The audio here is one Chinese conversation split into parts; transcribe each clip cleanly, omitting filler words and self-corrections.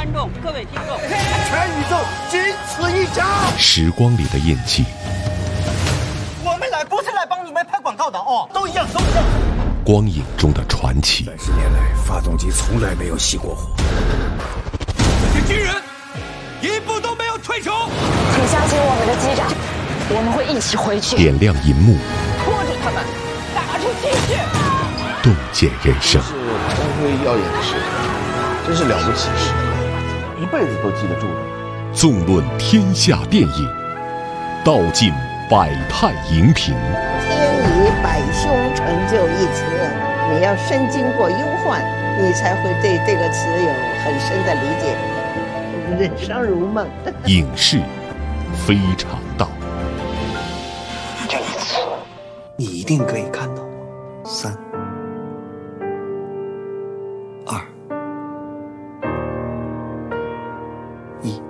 观众、各位听众， 全宇宙仅此一家。 时光里的印记， 我们来不是来帮你们拍广告的哦，都一样，都一样。 光影中的传奇。 30年来，发动机从来没有熄过火。 这些军人一步都没有退出。 请相信我们的机长，我们会一起回去。 点亮银幕， 拖着他们，打出精血， 洞见人生。 是光辉耀眼的时刻，真是了不起的时刻，一辈子都记得住的。 纵论天下电影，道尽百态荧屏。 天以百凶成就一词，你要深经过忧患，你才会对这个词有很深的理解。人生如梦。 影视非常道。 这一次，你一定可以看到我。3、2、1。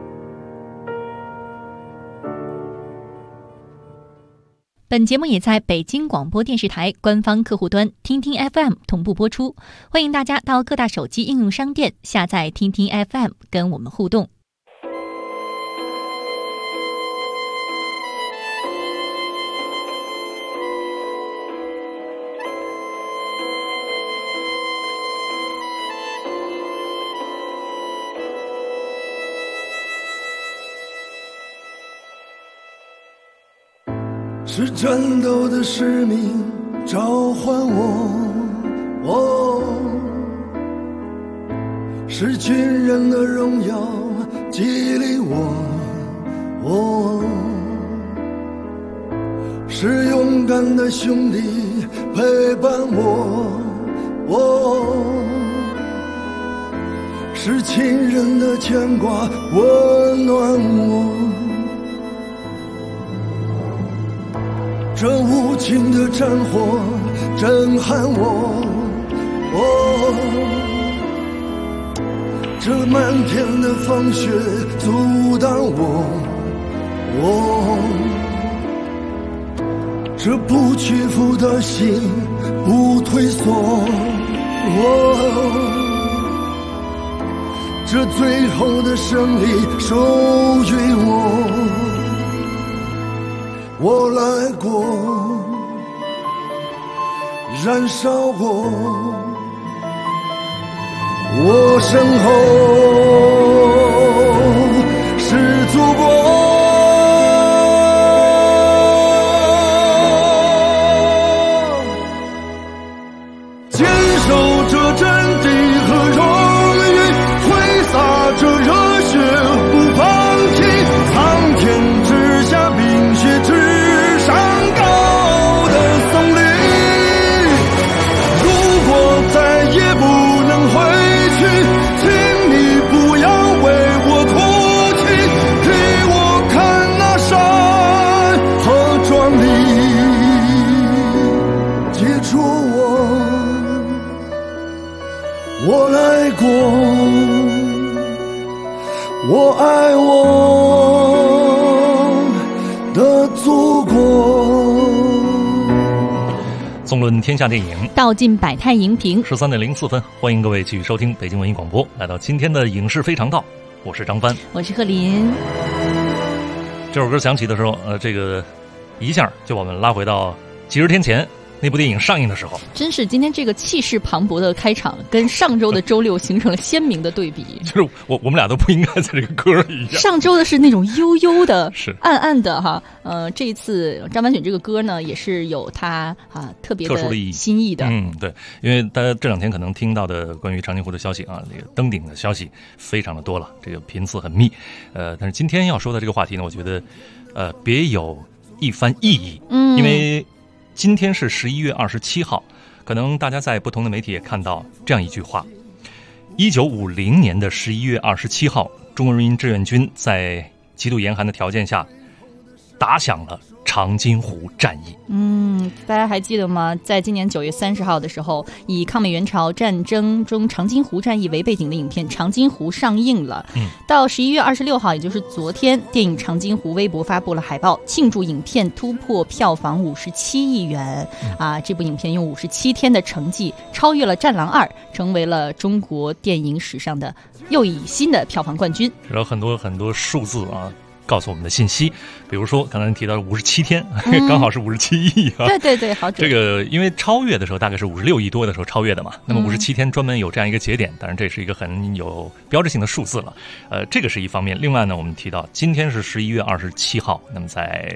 本节目也在北京广播电视台官方客户端听听 FM 同步播出，欢迎大家到各大手机应用商店下载听听 FM 跟我们互动。 是战斗的使命召唤我，是军人的荣耀激励我，是勇敢的兄弟陪伴我，是亲人的牵挂温暖我。这无情的战火震撼我，这漫天的风雪阻挡我，这不屈服的心不退缩，这最后的胜利属于我。我来过，燃烧过，我身后是祖国。坚守着阵地和荣誉，挥洒着热血不放弃，苍天之下冰雪之上高的松林，如果再也不能回去，请你不要为我哭泣，替我看那山河壮丽，记住我来过，我爱我的祖国。 纵论天下电影， 道尽百态荧屏。 13:04，欢迎各位继续收听北京文艺广播，来到今天的影视非常道，我是张帆， 我是贺林。 这首歌响起的时候，这个一下就把我们拉回到几十天前那部电影上映的时候。 真是今天这个气势磅礴的开场，跟上周的周六形成了鲜明的对比。 就是我们俩都不应该在这个歌一样。 上周的是那种悠悠的、 是暗暗的哈。这一次张帆选这个歌呢，也是有它特别的特殊的意义、 新意的。 对，因为大家这两天可能听到的关于长津湖的消息啊，这个登顶的消息非常的多了，这个频次很密。但是今天要说的这个话题呢，我觉得别有一番意义。因为今天是11月27号，可能大家在不同的媒体也看到这样一句话：1950年的11月27号，中国人民志愿军在极度严寒的条件下，打响了长津湖战役。 大家还记得吗？在今年9月30号的时候，以抗美援朝战争中长津湖战役为背景的影片《长津湖》上映了。到11月26号，也就是昨天，电影《长津湖》微博发布了海报，庆祝影片突破票房57亿元。这部影片用57天的成绩超越了《战狼2》，成为了中国电影史上的又一新的票房冠军。 然后很多数字啊，告诉我们的信息，比如说刚才提到57天，刚好是57亿啊。 对，好准。 这个因为超越的时候大概是56亿多的时候超越的嘛，那么57天专门有这样一个节点，当然这是一个很有标志性的数字了。这个是一方面。另外呢，我们提到今天是11月27号，那么在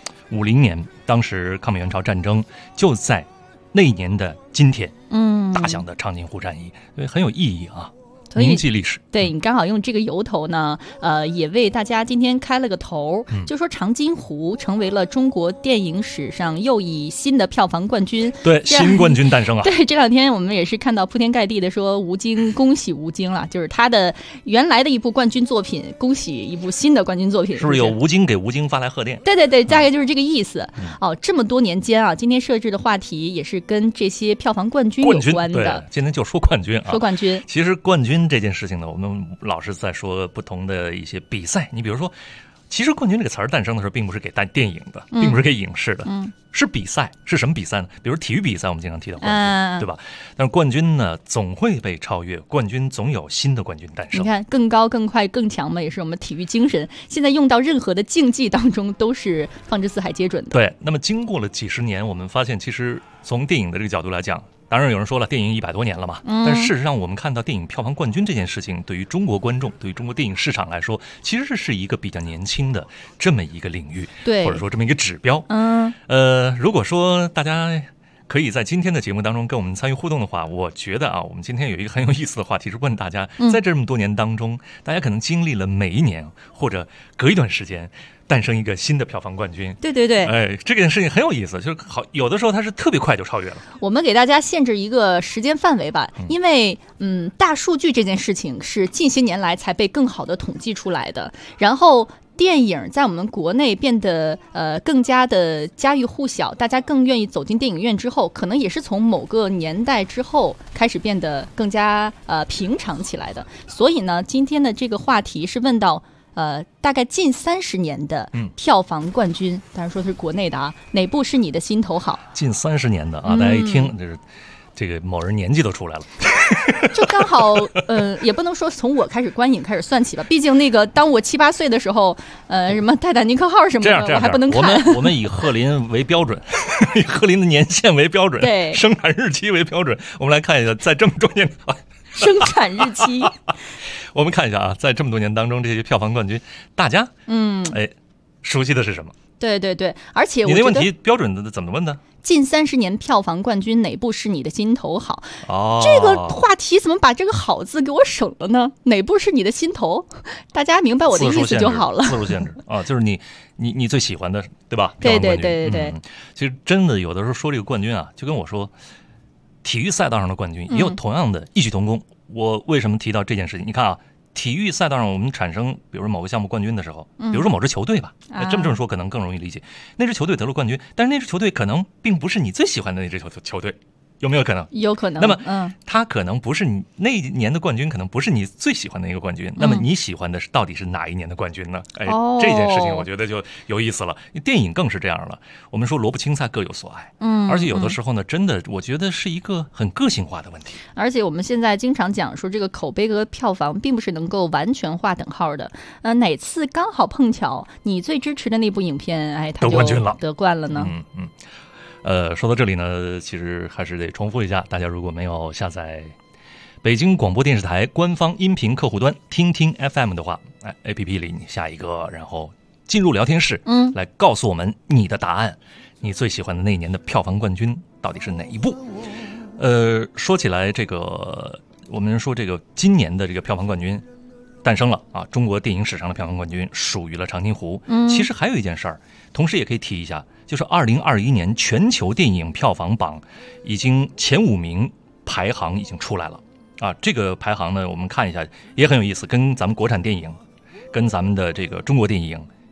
50年，当时抗美援朝战争就在那一年的今天，打响的长津湖战役，所以很有意义啊。铭记历史。 对，你刚好用这个由头呢，也为大家今天开了个头，就说长津湖成为了中国电影史上又一新的票房冠军。 对，新冠军诞生啊！ 对，这两天我们也是看到铺天盖地的说吴京，恭喜吴京了，就是他的原来的一部冠军作品，恭喜一部新的冠军作品， 是不是有吴京给吴京发来贺电？ 对，大概就是这个意思。这么多年间啊，今天设置的话题也是跟这些票房冠军有关的。 今天就说冠军啊， 说冠军。 其实冠军这件事情呢，我们老是在说不同的一些比赛。你比如说，其实冠军这个词儿诞生的时候，并不是给电影的，并不是给影视的，是比赛。是什么比赛呢？比如体育比赛，我们经常提到冠军，对吧？但是冠军呢，总会被超越，冠军总有新的冠军诞生。 你看，更高、更快、更强嘛，也是我们体育精神。现在用到任何的竞技当中，都是放之四海皆准的。 对，那么经过了几十年，我们发现，其实从电影的这个角度来讲，当然有人说了，电影100多年了嘛，但事实上我们看到电影票房冠军这件事情，对于中国观众，对于中国电影市场来说，其实是一个比较年轻的这么一个领域， 对， 或者说这么一个指标。如果说大家可以在今天的节目当中跟我们参与互动的话，我觉得啊，我们今天有一个很有意思的话题是问大家，在这么多年当中，大家可能经历了每一年或者隔一段时间诞生一个新的票房冠军。 对， 这件事情很有意思，就是好，有的时候它是特别快就超越了。我们给大家限制一个时间范围吧，因为大数据这件事情是近些年来才被更好的统计出来的，然后电影在我们国内变得更加的家喻户晓，大家更愿意走进电影院之后，可能也是从某个年代之后开始变得更加平常起来的。所以呢，今天的这个话题是问到大概近30年的票房冠军，当然说是国内的啊，哪部是你的心头好？ 近30年的啊，大家一听就是这个某人年纪都出来了。 就刚好也不能说从我开始观影开始算起吧，毕竟那个当我7、8岁的时候，什么泰坦尼克号什么的我还不能看。 我们以贺林为标准，以贺林的年限为标准， 对， 生产日期为标准。我们来看一下，在这么多年生产日期我们看一下啊，在这么多年当中，这些票房冠军，大家熟悉的是什么？ 对，而且我觉得你那问题标准的怎么问的？ 近30年票房冠军哪部是你的心头好？这个话题怎么把这个好字给我省了呢？哪部是你的心头？大家明白我的意思就好了。 字数限制啊，就是你最喜欢的，对吧？ 对。 其实真的有的时候说这个冠军啊，就跟我说，体育赛道上的冠军也有同样的异曲同工。我为什么提到这件事情？你看啊。体育赛道上，我们产生比如说某个项目冠军的时候，比如说某支球队吧，这么说可能更容易理解。那支球队得了冠军，但是那支球队可能并不是你最喜欢的那支球队，有没有可能？ 有可能。 那么，他可能不是你那一年的冠军，可能不是你最喜欢的一个冠军。那么你喜欢的是到底是哪一年的冠军呢？这件事情我觉得就有意思了。电影更是这样了。我们说萝卜青菜各有所爱，而且有的时候呢，真的我觉得是一个很个性化的问题。 而且我们现在经常讲说，这个口碑和票房并不是能够完全划等号的。哪次刚好碰巧你最支持的那部影片，它就得冠了呢？ 说到这里呢，其实还是得重复一下，大家如果没有下载北京广播电视台官方音频客户端听听 FM 的话，APP 里你下一个，然后进入聊天室，来告诉我们你的答案，你最喜欢的那一年的票房冠军到底是哪一部？说起来，这个我们说这个今年的这个票房冠军诞生了啊，中国电影史上的票房冠军属于了长津湖。其实还有一件事儿，同时也可以提一下，就是2021年全球电影票房榜已经前5名排行已经出来了啊。这个排行呢，我们看一下也很有意思，跟咱们国产电影，跟咱们的这个中国电影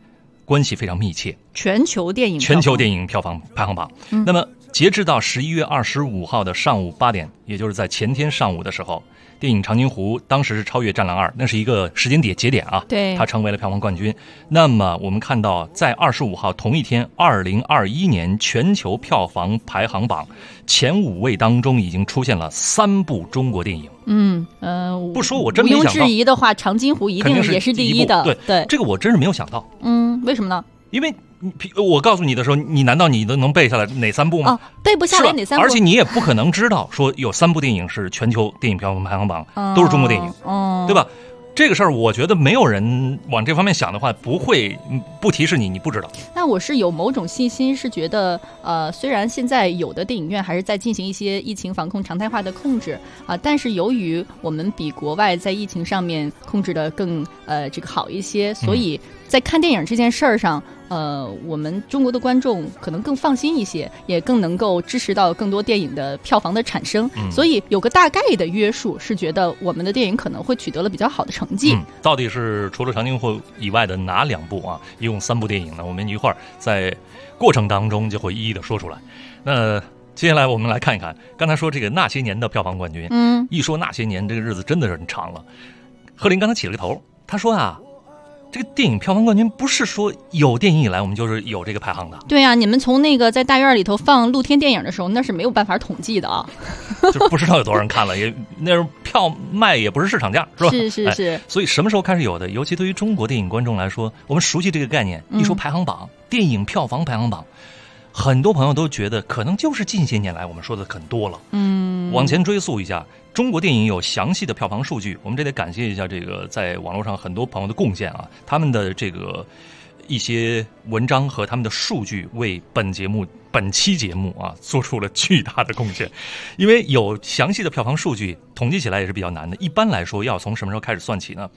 关系非常密切。 全球电影票房排行榜。那么截至到11月25号的上午8点，也就是在前天上午的时候，电影《长津湖》当时是超越《战狼2》，那是一个时间节点啊， 对， 它成为了票房冠军。那么我们看到，在25号同一天，2021年全球票房排行榜前5位当中，已经出现了3部中国电影。 不说我真没想到， 毋庸置疑的话，《长津湖》一定也是第一的。 对，这个我真是没有想到。 为什么呢？ 因为我告诉你的时候，你难道你都能背下来哪3部吗？ 背不下来哪3部？ 而且你也不可能知道说有3部电影是全球电影票房排行榜都是中国电影，对吧？这个事儿，我觉得没有人往这方面想的话，不提示你不知道。 那我是有某种信心，是觉得虽然现在有的电影院还是在进行一些疫情防控常态化的控制但是由于我们比国外在疫情上面控制的更这个好一些，所以在看电影这件事儿上，我们中国的观众可能更放心一些，也更能够支持到更多电影的票房的产生。所以有个大概的约束，是觉得我们的电影可能会取得了比较好的成绩。 到底是除了长津湖以外的哪2部啊？一共3部电影呢？我们一会儿在过程当中就会一一的说出来。那接下来我们来看一看，刚才说这个那些年的票房冠军，一说那些年，这个日子真的是很长了。贺林刚才起了个头，他说啊，这个电影票房冠军不是说有电影以来我们就是有这个排行的。 对啊，你们从那个在大院里头放露天电影的时候，那是没有办法统计的啊， 就不知道有多少人看了，也那时候票卖也不是市场价，是吧？ 是。 所以什么时候开始有的？尤其对于中国电影观众来说，我们熟悉这个概念，一说排行榜，电影票房排行榜，很多朋友都觉得可能就是近些年来我们说的很多了。往前追溯一下，中国电影有详细的票房数据，我们这得感谢一下这个在网络上很多朋友的贡献啊，他们的这个一些文章和他们的数据为本期节目啊做出了巨大的贡献。因为有详细的票房数据，统计起来也是比较难的。一般来说，要从什么时候开始算起呢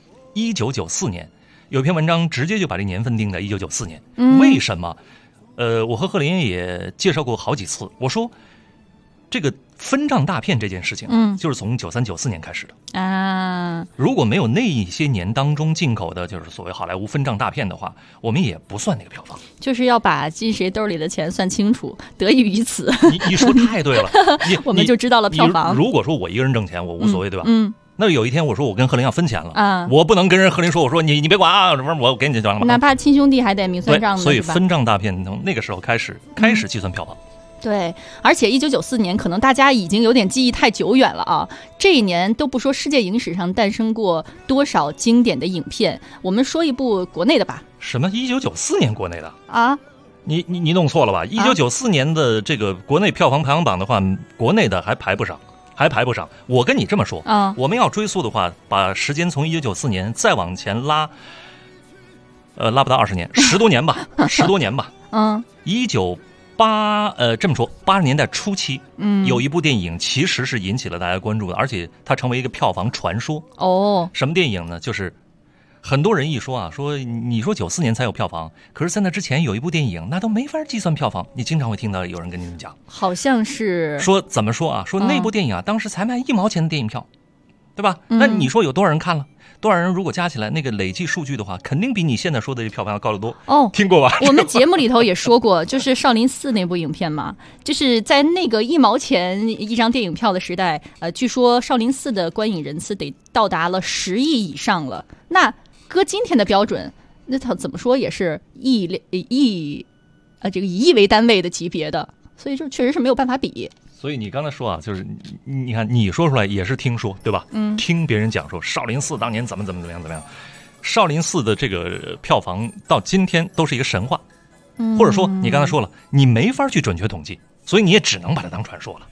？1994年，有一篇文章直接就把这年份定在1994年。为什么？我和贺林也介绍过好几次，我说这个分账大片这件事情，就是从93、94年开始的啊。如果没有那一些年当中进口的，就是所谓好莱坞分账大片的话，我们也不算那个票房。 就是要把进谁兜里的钱算清楚，得益于此。 你说太对了， 我们就知道了票房。 如果说我一个人挣钱，我无所谓，对吧？那有一天我说我跟贺林要分钱了我不能跟贺林说，我说你别管啊，我给你就完了吧。 哪怕亲兄弟还得明算账呢。 所以分账大片从那个时候开始计算票房。 对，而且1994年可能大家已经有点记忆太久远了啊。这一年都不说世界影史上诞生过多少经典的影片，我们说一部国内的吧。 什么1994年国内的啊？ 你弄错了吧？1994年的这个国内票房排行榜的话，国内的还排不上。我跟你这么说我们要追溯的话，把时间从1994年再往前拉，拉不到20年，10多年吧，10多年吧。这么说，80年代初期，有一部电影其实是引起了大家关注的，而且它成为一个票房传说。什么电影呢？就是很多人一说啊，说你说94年才有票房，可是在那之前有一部电影，那都没法计算票房。你经常会听到有人跟你们讲， 好像是说怎么说啊？说那部电影啊，当时才卖1毛钱的电影票，对吧？那你说有多少人看了？多少人如果加起来那个累计数据的话，肯定比你现在说的这票房要高得多。听过吧？ 我们节目里头也说过，就是少林寺那部影片嘛，就是在那个1毛钱一张电影票的时代，据说少林寺的观影人次得到达了10亿以上了。那搁今天的标准，那它怎么说也是这个以亿为单位的级别的，所以就确实是没有办法比。 所以你刚才说啊，就是你看你说出来也是听说，对吧？听别人讲说少林寺当年怎么样，少林寺的这个票房到今天都是一个神话，或者说你刚才说了，你没法去准确统计，所以你也只能把它当传说了。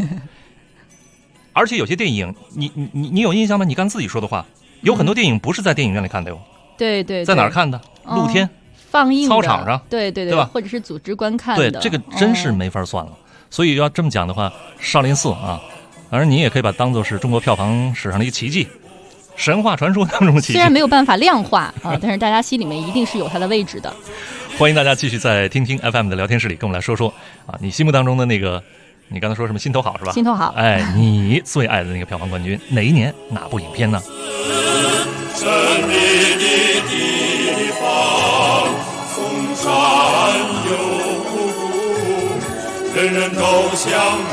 而且有些电影，你有印象吗？你刚自己说的话，有很多电影不是在电影院里看的哟。 对， 在哪儿看的？露天放映的操场上， 对吧？ 或者是组织观看的。 对，这个真是没法算了。所以要这么讲的话，少林寺啊，反正你也可以把它当作是中国票房史上的一个奇迹，神话传说当中的奇迹。 虽然没有办法量化但是大家心里面一定是有它的位置的。 欢迎大家继续在听听 FM 的聊天室里跟我们来说说你心目当中的那个，你刚才说什么心头好是吧？ 心头好。 你最爱的那个票房冠军哪一年哪部影片呢？神秘的地方， 山有故，人人都向往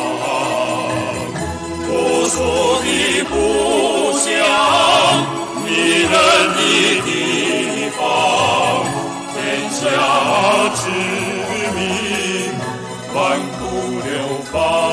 朴素的故乡，迷人的地方，天下知名，万古流芳。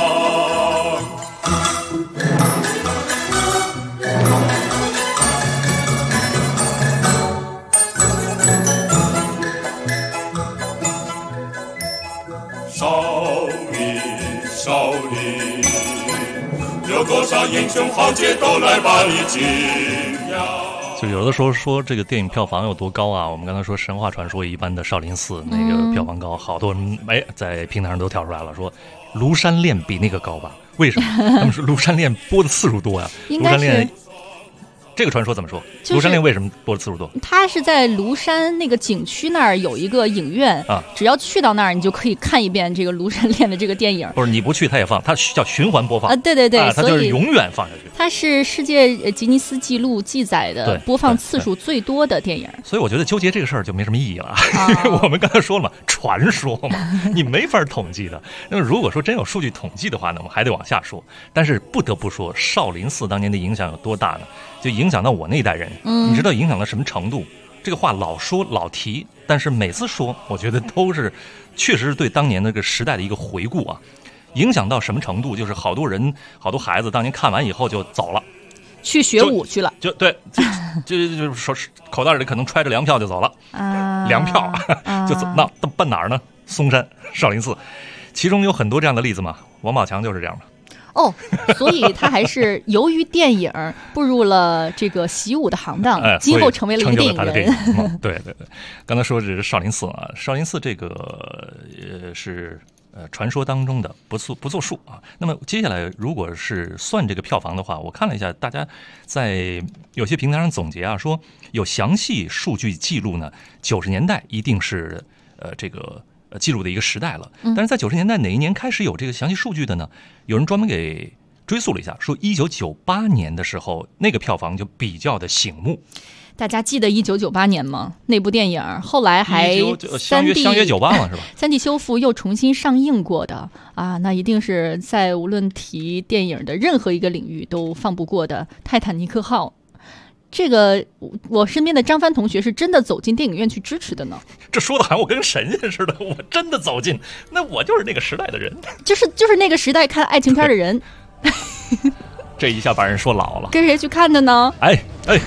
少林，有多少英雄豪杰都来把你敬仰。 就有的时候说这个电影票房有多高啊？我们刚才说神话传说一般的少林寺那个票房高，好多人在平台上都跳出来了，说庐山恋比那个高吧？为什么？他们说庐山恋播的次数多呀。 应该是。 这个传说怎么说？庐山恋为什么播的次数多？ 它是在庐山那个景区那儿有一个影院啊， 只要去到那儿，你就可以看一遍这个庐山恋的这个电影。 不是你不去，它也放，它叫循环播放啊。对对对， 它就是永远放下去。 它是世界吉尼斯纪录记载的播放次数最多的电影。 所以我觉得纠结这个事儿就没什么意义了。我们刚才说了嘛，传说嘛，你没法统计的。那么如果说真有数据统计的话呢，我们还得往下说。但是不得不说，少林寺当年的影响有多大呢？就影响到我那一代人。你知道影响到什么程度？这个话老说老提，但是每次说，我觉得都是确实是对当年那个时代的一个回顾啊。影响到什么程度？就是好多人、好多孩子当年看完以后就走了， 去学武去了。 就对，就说口袋里可能揣着粮票就走了，粮票就走。那奔哪儿呢？嵩山、少林寺，其中有很多这样的例子嘛。王宝强就是这样的。 哦，所以他还是由于电影步入了这个习武的行当，今后成为了一个电影人。 对对对，刚才说这是少林寺啊，少林寺这个是传说当中的不作数啊。那么接下来如果是算这个票房的话，我看了一下，大家在有些平台上总结啊，说有详细数据记录呢，90年代一定是这个。记录的一个时代了，但是在90年代哪一年开始有这个详细数据的呢？有人专门给追溯了一下，说1998年的时候，那个票房就比较的醒目。 大家记得1998年吗？那部电影后来还相约98了是吧 ？3D 修复又重新上映过的啊，那一定是在无论提电影的任何一个领域都放不过的《泰坦尼克号》。这个我身边的张帆同学是真的走进电影院去支持的呢。 这说的好像我跟神仙似的，我真的走进，那我就是那个时代的人， 就是那个时代看爱情片的人。 这一下把人说老了。 跟谁去看的呢？ 哎，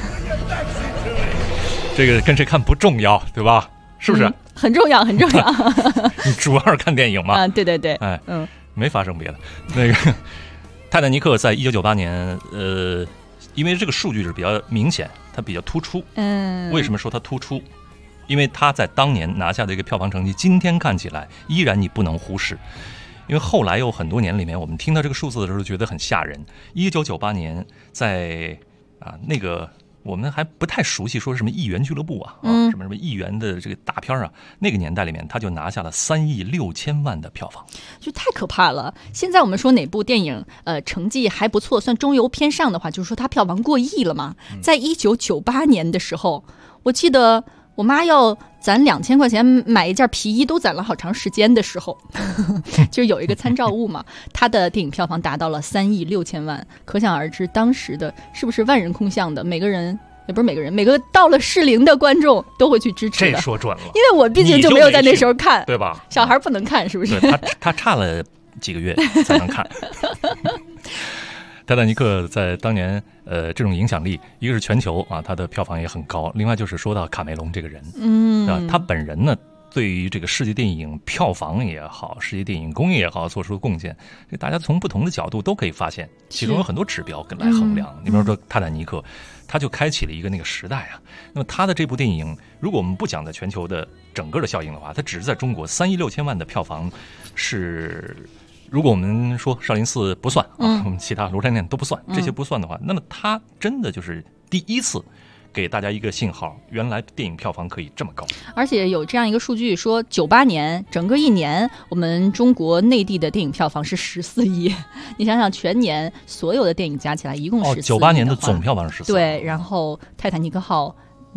这个跟谁看不重要，对吧？是不是？ 很重要，很重要。 你主要是看电影嘛？ 啊，对对对。 哎，没发生别的。那个泰坦尼克在1998年，因为这个数据是比较明显，它比较突出。为什么说它突出？因为它在当年拿下的一个票房成绩，今天看起来依然你不能忽视。因为后来有很多年里面，我们听到这个数字的时候觉得很吓人。1998年在那个我们还不太熟悉，说什么亿元俱乐部什么亿元的这个大片啊，那个年代里面他就拿下了3亿6千万的票房， 就太可怕了。现在我们说哪部电影成绩还不错，算中游偏上的话，就是说它票房过亿了嘛。在1998年的时候，我记得我妈要攒2000块钱买一件皮衣都攒了好长时间的时候，就有一个参照物嘛。她的电影票房达到了3亿6千万，可想而知当时的是不是万人空巷的，每个人也不是每个人，每个到了适龄的观众都会去支持的。 这说准了， 因为我毕竟就没有在那时候看， 对吧？ 小孩不能看，是不是？ 他差了几个月才能看。泰坦尼克在当年这种影响力，一个是全球啊，它的票房也很高，另外就是说到卡梅隆这个人，他本人呢对于这个世界电影票房也好，世界电影工业也好做出的贡献，大家从不同的角度都可以发现，其中有很多指标跟来衡量。你比如说泰坦尼克，他就开启了一个那个时代啊。那么他的这部电影，如果我们不讲在全球的整个的效应的话，它只是在中国3亿6千万的票房是。如果我们说少林寺不算啊，我们其他庐山恋都不算，这些不算的话，那么它真的就是第一次给大家一个信号，原来电影票房可以这么高。 而且有这样一个数据说，98年整个一年，我们中国内地的电影票房是14亿。你想想，全年所有的电影加起来一共14亿。 98年的总票房是14亿。 对，然后泰坦尼克号，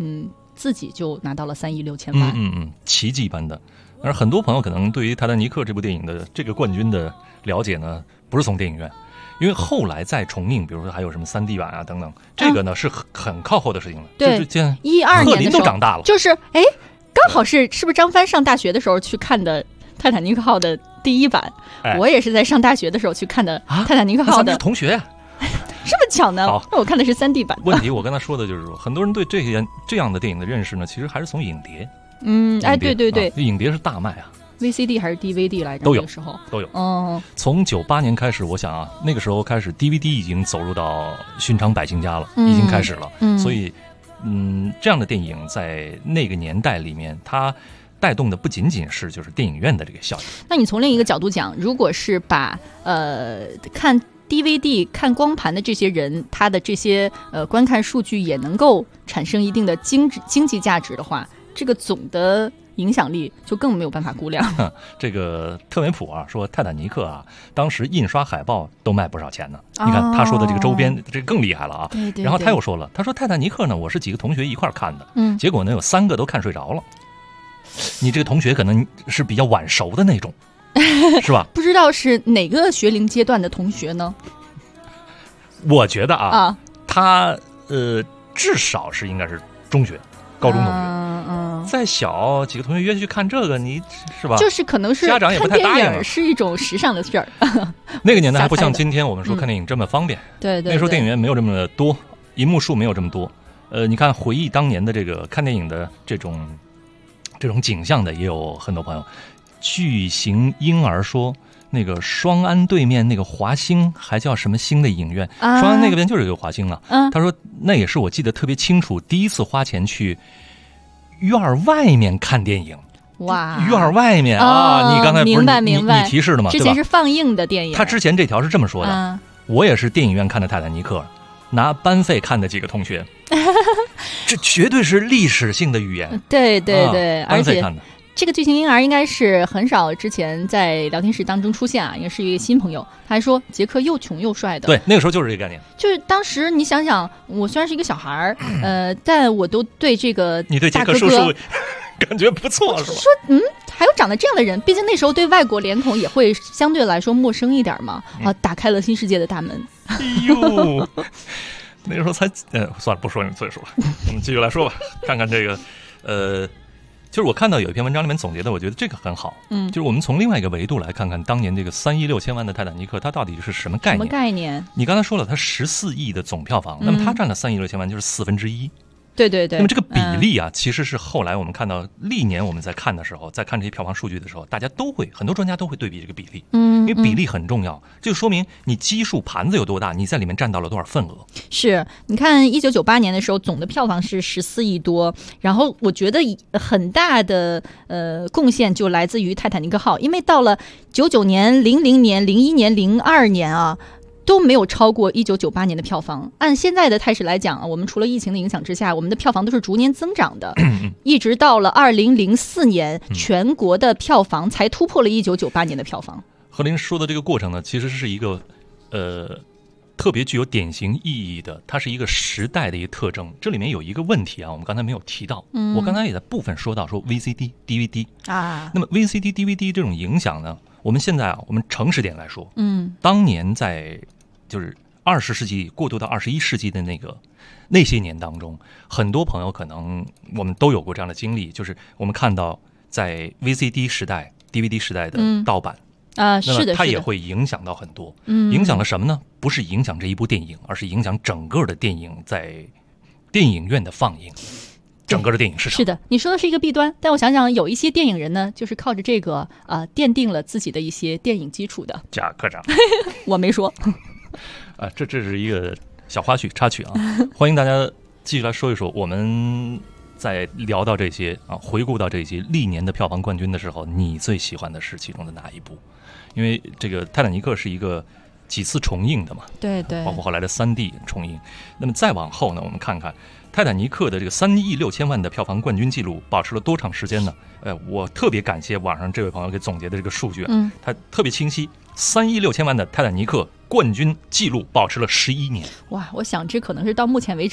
自己就拿到了3亿6千万， 奇迹般的。而很多朋友可能对于《泰坦尼克》这部电影的这个冠军的了解呢，不是从电影院，因为后来再重映，比如说还有什么3D 版啊等等，这个呢是很靠后的事情了。 对， 就是12 年的时候， 贺琳都长大了， 就是刚好是不是张帆上大学的时候去看的《泰坦尼克号》的第1版，我也是在上大学的时候去看的《泰坦尼克号》的。 咱们是同学呀， 这么巧呢？那我看的是3D 版。 问题我跟他说的就是说，很多人对这样的电影的认识呢，其实还是从影碟。对，影碟是大卖啊。 VCD 还是 DVD 来着？ 都有， 那个时候都有。从98年开始，我想啊，那个时候开始 DVD 已经走入到寻常百姓家了，已经开始了。所以，这样的电影在那个年代里面，它带动的不仅仅是就是电影院的这个效应。 那你从另一个角度讲，如果是把看 DVD 看光盘的这些人，他的这些观看数据也能够产生一定的经济价值的话，这个总的影响力就更没有办法估量。 这个特梅普啊说，泰坦尼克啊，当时印刷海报都卖不少钱呢。你看他说的这个周边，这个更厉害了啊。 对。 然后他又说了，他说泰坦尼克呢，我是几个同学一块看的，结果呢有3个都看睡着了。你这个同学可能是比较晚熟的那种，是吧？ 不知道是哪个学龄阶段的同学呢？ 我觉得他至少是应该是中学、高中同学。再小几个同学约去看这个，你是吧？ 就是可能是家长也不太答应， 看电影是一种时尚的事儿。 那个年代还不像今天我们说看电影这么方便。 对。 那时候电影院没有这么多，银幕数没有这么多。你看回忆当年的这个看电影的这种景象的，也有很多朋友。巨型婴儿说，那个双安对面那个华星还叫什么星的影院，双安那个边就是有个华星了。他说那也是我记得特别清楚，第一次花钱去院外面看电影。 哇， 院外面啊！你刚才不是你提示的吗？ 之前是放映的电影。 他之前这条是这么说的：我也是电影院看的《泰坦尼克》，拿班费看的几个同学，这绝对是历史性的语言。 对， 班费看的。 这个巨型婴儿应该是很少之前在聊天室当中出现啊，应该是一个新朋友。他还说杰克又穷又帅的。 对，那个时候就是这个概念。 就是当时你想想，我虽然是一个小孩儿，但我都对这个你对杰克叔叔感觉不错是吧？ 说还有长得这样的人，毕竟那时候对外国脸孔也会相对来说陌生一点嘛。打开了新世界的大门。 哎呦，那时候才算了，不说你岁数了，我们继续来说吧，看看这个就是我看到有一篇文章里面总结的，我觉得这个很好。就是我们从另外一个维度来看看当年这个3亿6千万的泰坦尼克，它到底是什么概念？ 什么概念？ 你刚才说了，它14亿的总票房，那么它占了3亿6千万，就是1/4。 对。 那么这个比例啊，其实是后来我们看到历年我们在看的时候，在看这些票房数据的时候，大家都会很多专家都会对比这个比例。因为比例很重要，就说明你基数盘子有多大，你在里面占到了多少份额。 是，你看1998年的时候，总的票房是14亿多，然后我觉得很大的贡献就来自于泰坦尼克号，因为到了99年、00年、01年、02年啊。都没有超过1998年的票房。按现在的态势来讲，我们除了疫情的影响之下，我们的票房都是逐年增长的，一直到了2004年，全国的票房才突破了1998年的票房。 何林说的这个过程呢，其实是一个特别具有典型意义的，它是一个时代的一个特征。这里面有一个问题啊，我们刚才没有提到，我刚才也在部分说到说 VCD、DVD 啊。那么 VCD、DVD 这种影响呢，我们现在我们诚实点来说，当年在就是20世纪过渡到21世纪的那些年当中，很多朋友可能我们都有过这样的经历，就是我们看到在 VCD 时代、DVD 时代的盗版。 是的， 它也会影响到很多。影响了什么呢？不是影响这一部电影，而是影响整个的电影在电影院的放映，整个的电影市场。 是的，你说的是一个弊端，但我想想，有一些电影人呢，就是靠着这个奠定了自己的一些电影基础的。 贾科长， 我没说。 这是一个小花絮插曲啊，欢迎大家继续来说一说。我们在聊到这些回顾到这些历年的票房冠军的时候，你最喜欢的是其中的哪一部？因为这个泰坦尼克是一个几次重映的嘛， 对， 包括后来的3D 重映。那么再往后呢，我们看看泰坦尼克的这个3亿6千万的票房冠军记录保持了多长时间呢？我特别感谢网上这位朋友给总结的这个数据，他特别清晰，3亿6千万的泰坦尼克冠军记录保持了11年。 哇，我想这可能是到目前为止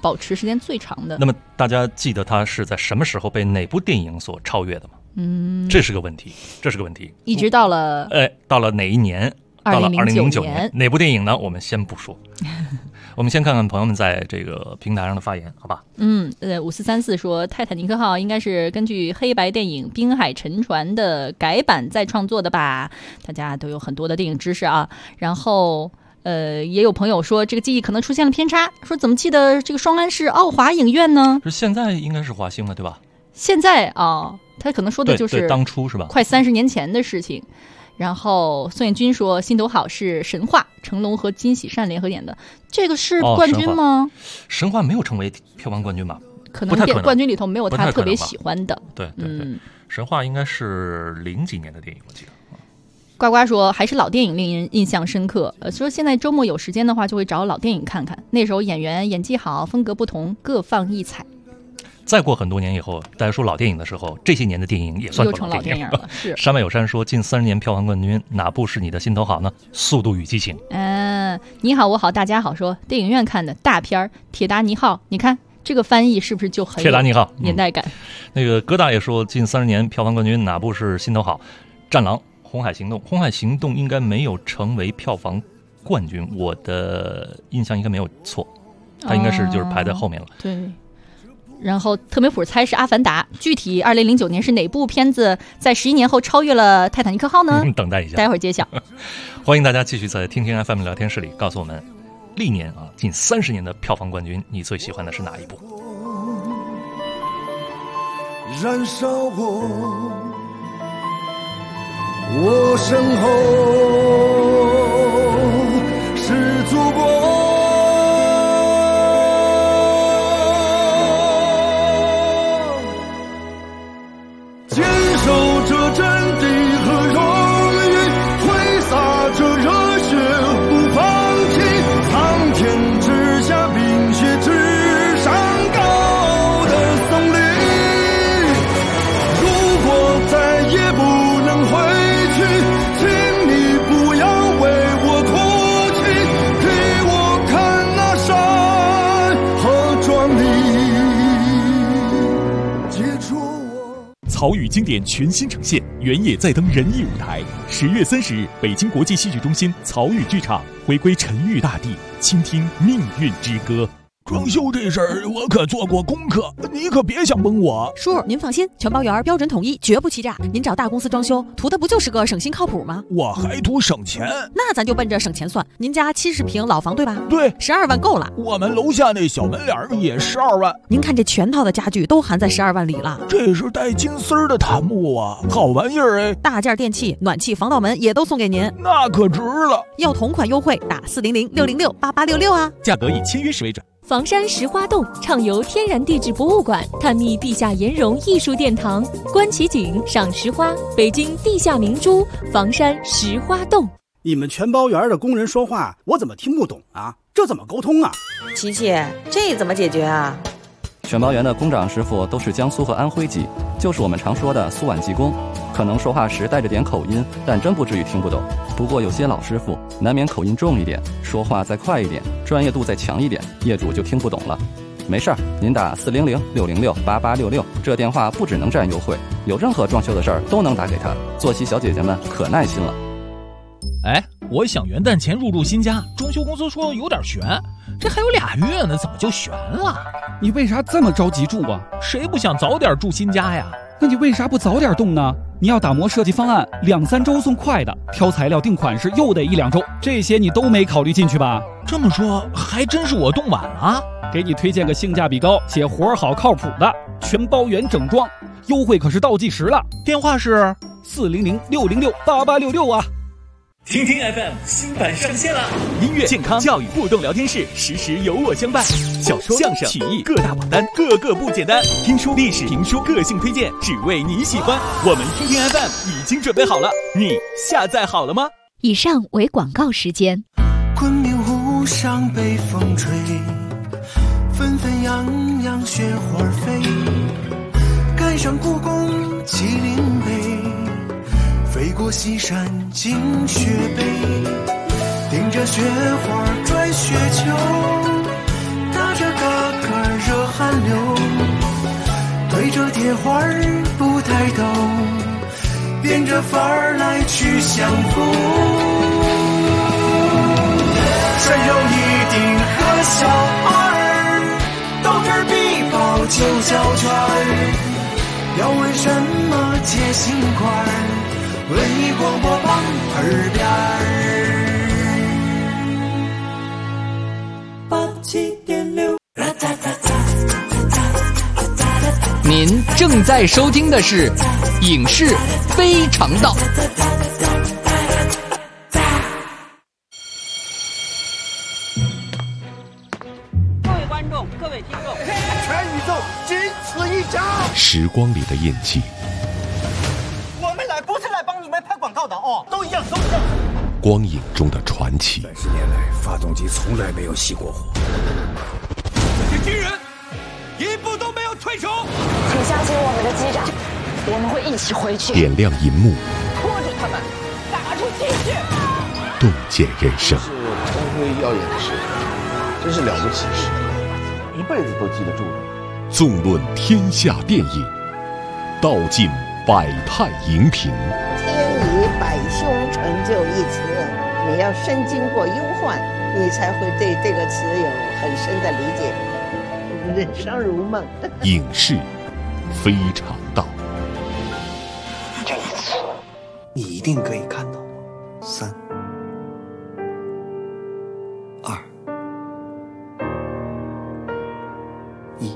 保持时间最长的。 那么大家记得它是在什么时候被哪部电影所超越的吗？这是个问题， 一直到了到了哪一年？到了2009年，哪部电影呢？我们先不说。我们先看看朋友们在这个平台上的发言，好吧 ？5434说，泰坦尼克号应该是根据黑白电影《滨海沉船》的改版再创作的吧？大家都有很多的电影知识啊。然后也有朋友说这个记忆可能出现了偏差，说怎么记得这个双安是奥华影院呢？ 是现在应该是华星了，对吧？ 现在啊，他可能说的就是当初是吧？ 快30年前的事情。然后宋彦军说心头好是神话，成龙和金喜善联合演的，这个是冠军吗？ 神话没有成为票房冠军吧？ 可能冠军里头没有他特别喜欢的。 对，神话应该是00几年的电影，我记得。 呱呱说还是老电影令人印象深刻，说现在周末有时间的话就会找老电影看看，那时候演员演技好，风格不同，各放异彩。 再过很多年以后，大家说老电影的时候，这些年的电影也算又成老电影了。是山外有山说，近30年票房冠军哪部是你的心头好呢？速度与激情。 你好我好大家好说电影院看的大片铁达尼号，你看这个翻译是不是就很有铁达尼号年代感？ 那个哥大爷说，近30年票房冠军哪部是心头好？战狼、红海行动。红海行动应该没有成为票房冠军，我的印象应该没有错，它应该是就是排在后面了。 对。然后特梅普猜是阿凡达，具体2009年是哪部片子在11年后超越了泰坦尼克号呢？ 等待一下， 待会儿揭晓。 欢迎大家继续在听听 FM 聊天室里告诉我们，历年近30年的票房冠军，你最喜欢的是哪一部？ 燃烧我身后是祖国。坚守着阵地和荣誉，挥洒着热血不放弃，苍天之下冰雪之上高的松林。如果再也不能回去，请你不要为我哭泣，替我看那山河壮丽，接触曹禺经典全新呈现，原野再登人艺舞台。10月30日，北京国际戏剧中心曹禺剧场回归沉郁大地，倾听命运之歌。 装修这事儿我可做过功课，你可别想蒙我。 叔，您放心，全包圆标准统一，绝不欺诈。您找大公司装修，图的不就是个省心靠谱吗？ 我还图省钱。 那咱就奔着省钱算。您家70平老房对吧？ 对 ，12万够了。 我们楼下那小门脸也12万。 您看这全套的家具都含在12万里了。 这是带金丝儿的檀木啊，好玩意儿哎！ 大件电器、暖气、防盗门也都送给您， 那可值了。 要同款优惠，打400-606-8866啊， 价格以签约时为准。 房山石花洞畅游天然地质博物馆，探秘地下岩溶艺术殿堂，观奇景，赏石花，北京地下明珠房山石花洞。 你们全包园的工人说话，我怎么听不懂啊？这怎么沟通啊？ 琪琪，这怎么解决啊？ 全包园的工长师傅都是江苏和安徽籍，就是我们常说的苏皖技工，可能说话时带着点口音，但真不至于听不懂。不过有些老师傅难免口音重一点，说话再快一点，专业度再强一点，业主就听不懂了。没事儿，您打400-606-8866，这电话不只能占优惠，有任何装修的事儿都能打给他。坐席小姐姐们可耐心了。 哎，我想元旦前入住新家，装修公司说有点悬，这还有2月呢，怎么就悬了？ 你为啥这么着急住啊？ 谁不想早点住新家呀？ 那你为啥不早点动呢？你要打磨设计方案，2-3周送快的，挑材料定款式又得1-2周，这些你都没考虑进去吧？ 这么说还真是我动晚了。 给你推荐个性价比高且活好靠谱的全包园整装，优惠可是倒计时了。 电话是 400-606-8866啊。 听听 FM 新版上线了， 音乐、健康、教育、互动聊天室，时时有我相伴。小说、相声、曲艺各大榜单，个个不简单。听书、历史、评书，个性推荐，只为你喜欢。我们听听 FM 已经准备好了，你下载好了吗？ 以上为广告时间。 昆明湖上北风吹，纷纷扬扬雪花飞，赶上故宫麒麟碑，飞过西山进雪北，顶着雪花转雪球，打着嘎嘎野花儿不抬头，变着法儿来去相逢。身有一顶和小二，斗智必报九小圈儿。要问什么解心块儿，文艺广播榜耳边儿。87.6。 您正在收听的是《影视非常道》。 各位观众，各位听众，全宇宙仅此一家。 时光里的印记， 我们来不是来帮你们拍广告的哦，都一样，都一样。 光影中的传奇。 30年来，发动机从来没有熄过火。 这些军人一步都没有退手。 请相信我们的机长，我们会一起回去。 点亮银幕， 拖着他们，打出精血。 洞见人生。 是光辉耀眼的事，真是了不起事，一辈子都记得住的。 纵论天下电影，道尽百态荧屏。 天以百凶成就一词，你要深经过忧患，你才会对这个词有很深的理解。人生如梦。 影视非常道。 这一次，你一定可以看到我。3、2、1。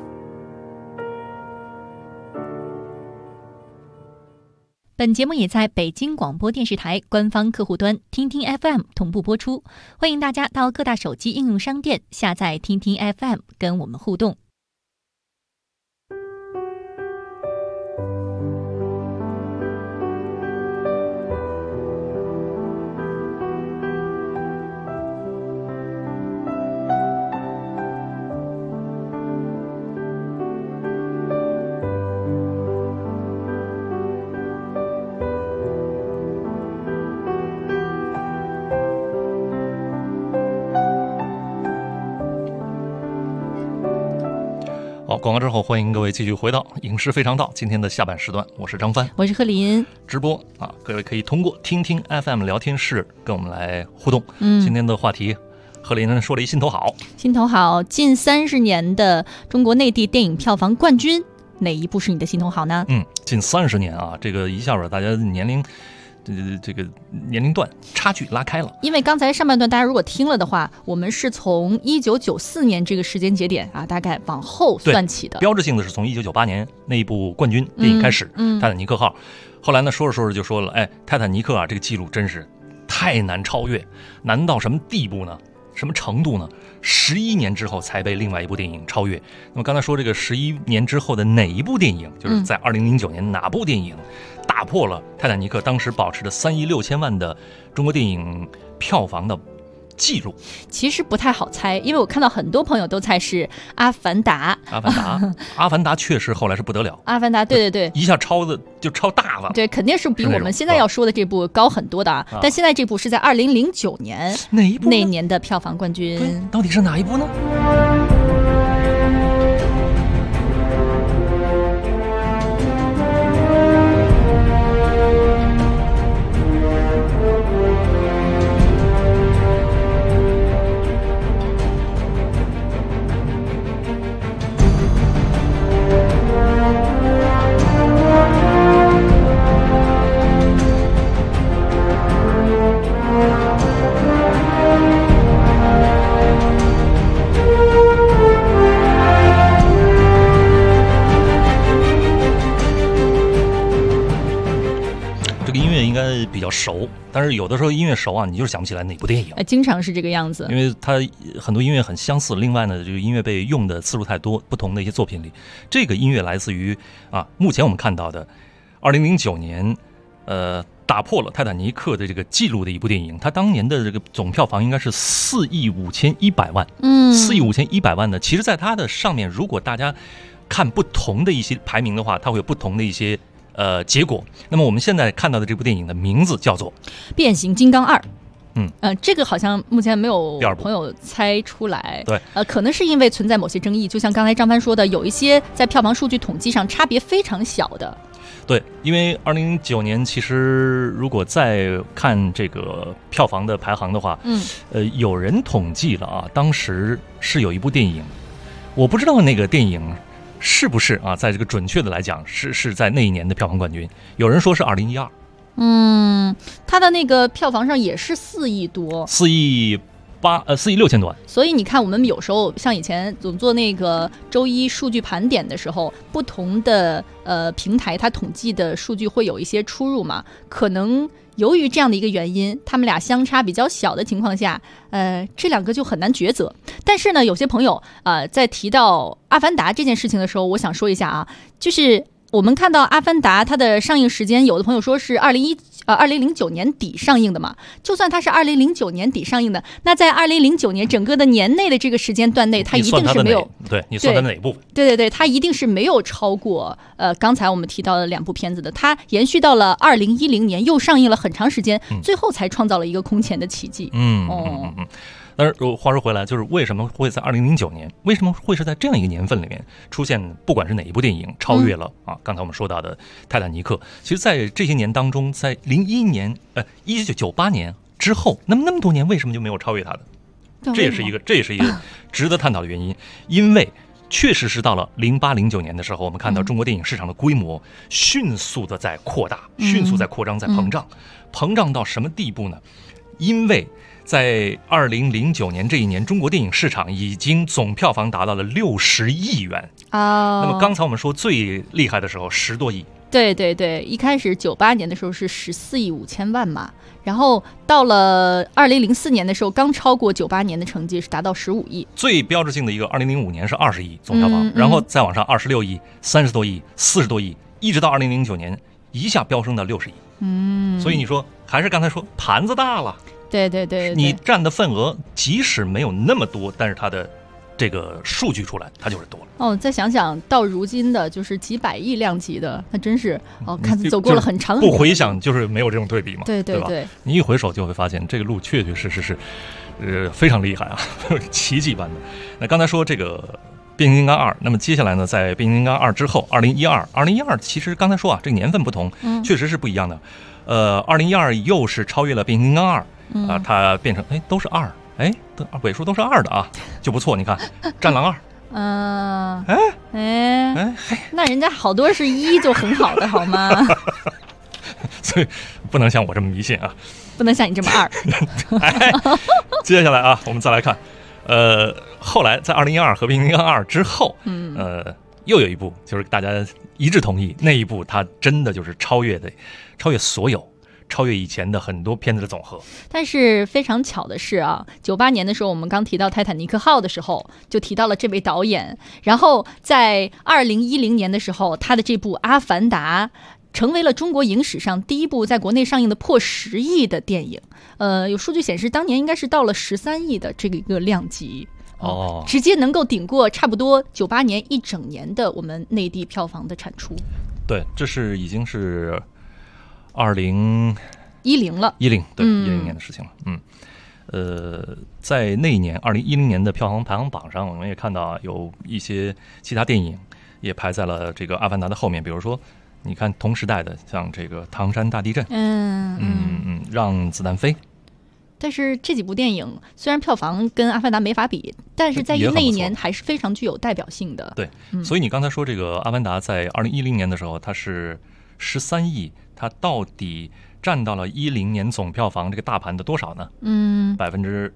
本节目也在北京广播电视台官方客户端听听 FM 同步播出，欢迎大家到各大手机应用商店下载听听 FM 跟我们互动。 好，广告之后，欢迎各位继续回到《影视非常道》今天的下半时段，我是张帆， 我是贺林。 直播啊，各位可以通过听听 FM 聊天室跟我们来互动。今天的话题，贺林说了一心头好， 心头好。近30年的中国内地电影票房冠军，哪一部是你的心头好呢？ 近30年啊，这个一下把大家年龄。这个年龄段差距拉开了， 因为刚才上半段大家如果听了的话，我们是从1994年这个时间节点啊，大概往后算起的。 标志性的是从1998年那一部冠军电影开始，泰坦尼克号。后来呢，说着说着就说了，哎，泰坦尼克啊，这个记录真是太难超越，难到什么地步呢？什么程度呢？11年之后才被另外一部电影超越。那么刚才说这个11年之后的哪一部电影，就是在2009年哪部电影打破了泰坦尼克当时保持的3亿6千万的中国电影票房的记录？ 其实不太好猜，因为我看到很多朋友都猜是《阿凡达》。 阿凡达确实后来是不得了。 阿凡达，对， 一下超大了。 对，肯定是比我们现在要说的这部高很多的啊。但现在这部是在2009年哪一部？ 那年的票房冠军， 到底是哪一部呢？比较熟，但是有的时候音乐熟啊，你就是想不起来哪部电影。 经常是这个样子， 因为它很多音乐很相似。另外呢，这个音乐被用的次数太多，不同的一些作品里，这个音乐来自于目前我们看到的2009年，打破了泰坦尼克的这个记录的一部电影。它当年的这个总票房应该是4亿5100万。4亿5100万呢，其实在它的上面，如果大家看不同的一些排名的话，它会有不同的一些结果。那么我们现在看到的这部电影的名字叫做《 变形金刚2》。 这个好像目前没有朋友猜出来。 对， 可能是因为存在某些争议，就像刚才张帆说的，有一些在票房数据统计上差别非常小的。 对，因为2009年其实如果再看这个票房的排行的话，有人统计了啊，当时是有一部电影，我不知道那个电影是不是啊，在这个准确的来讲是在那一年的票房冠军，有人说是2012。 它的那个票房上也是4亿多 ，4亿6千多万。 所以你看，我们有时候像以前总做那个周一数据盘点的时候，不同的平台它统计的数据会有一些出入嘛，可能由于这样的一个原因，他们俩相差比较小的情况下，这两个就很难抉择。但是呢，有些朋友在提到《阿凡达》这件事情的时候，我想说一下啊，就是我们看到《阿凡达》它的上映时间，有的朋友说是2009年底上映的嘛，就算它是2009年底上映的，那在2009年整个的年内的这个时间段内，它一定是没有， 你算它哪部分？ 对，它一定是没有超过刚才我们提到的2部片子的，它延续到了2010年，又上映了很长时间，最后才创造了一个空前的奇迹。 但是话说回来，就是为什么会在2009年，为什么会是在这样一个年份里面出现，不管是哪一部电影超越了刚才我们说到的《泰坦尼克》，其实在这些年当中，在1998年之后，那么多年为什么就没有超越它的？这也是一个值得探讨的原因，因为确实是到了08、09年的时候，我们看到中国电影市场的规模迅速的在扩大，迅速在扩张，在膨胀，膨胀到什么地步呢？因为在2009年这一年，中国电影市场已经总票房达到了60亿元那么刚才我们说最厉害的时候10多亿。 对，一开始98年的时候是14亿5千万嘛，然后到了2004年的时候，刚超过98年的成绩，是达到15亿。最标志性的一个2005年是20亿总票房，然后再往上26亿、30多亿、40多亿，一直到2009年一下飙升到60亿。所以你说还是刚才说盘子大了。对，你占的份额即使没有那么多，但是它的这个数据出来，它就是多了。 再想想到如今的就是几百亿量级的，那真是看走过了很长很长。 不回想就是没有这种对比嘛。 对吧？你一回首就会发现这个路确实是非常厉害啊，奇迹般的。那刚才说这个变形金刚2，那么接下来呢，在变形金刚2之后，2012其实刚才说这个年份不同，确实是不一样的。2012又是超越了变形金刚2。它变成都是2，尾数都是2的啊，就不错。你看战狼2， 那人家好多是1就很好的好吗？ 所以不能像我这么迷信啊， 不能像你这么2。 接下来啊，我们再来看，后来在2012和变形金刚2之后，又有一部就是大家一致同意，那一部它真的就是超越所有。超越以前的很多片子的总和。 但是非常巧的是98年的时候，我们刚提到泰坦尼克号的时候，就提到了这位导演。然后在2010年的时候，他的这部《阿凡达》成为了中国影史上第一部在国内上映的破10亿的电影。有数据显示，当年应该是到了13亿的这个一个量级。直接能够顶过差不多98年一整年的我们内地票房的产出。 对，这是已经是2010 了 ，10对10年的事情了。在那一年2010年的票房排行榜上，我们也看到有一些其他电影也排在了这个《阿凡达》的后面，比如说你看同时代的，像这个《唐山大地震》，让子弹飞。 但是这几部电影虽然票房跟《阿凡达》没法比，但是在那一年还是非常具有代表性的。 对，所以你刚才说这个《阿凡达》在2010年的时候，它是13亿，它到底占到了10年总票房这个大盘的多少呢？13%。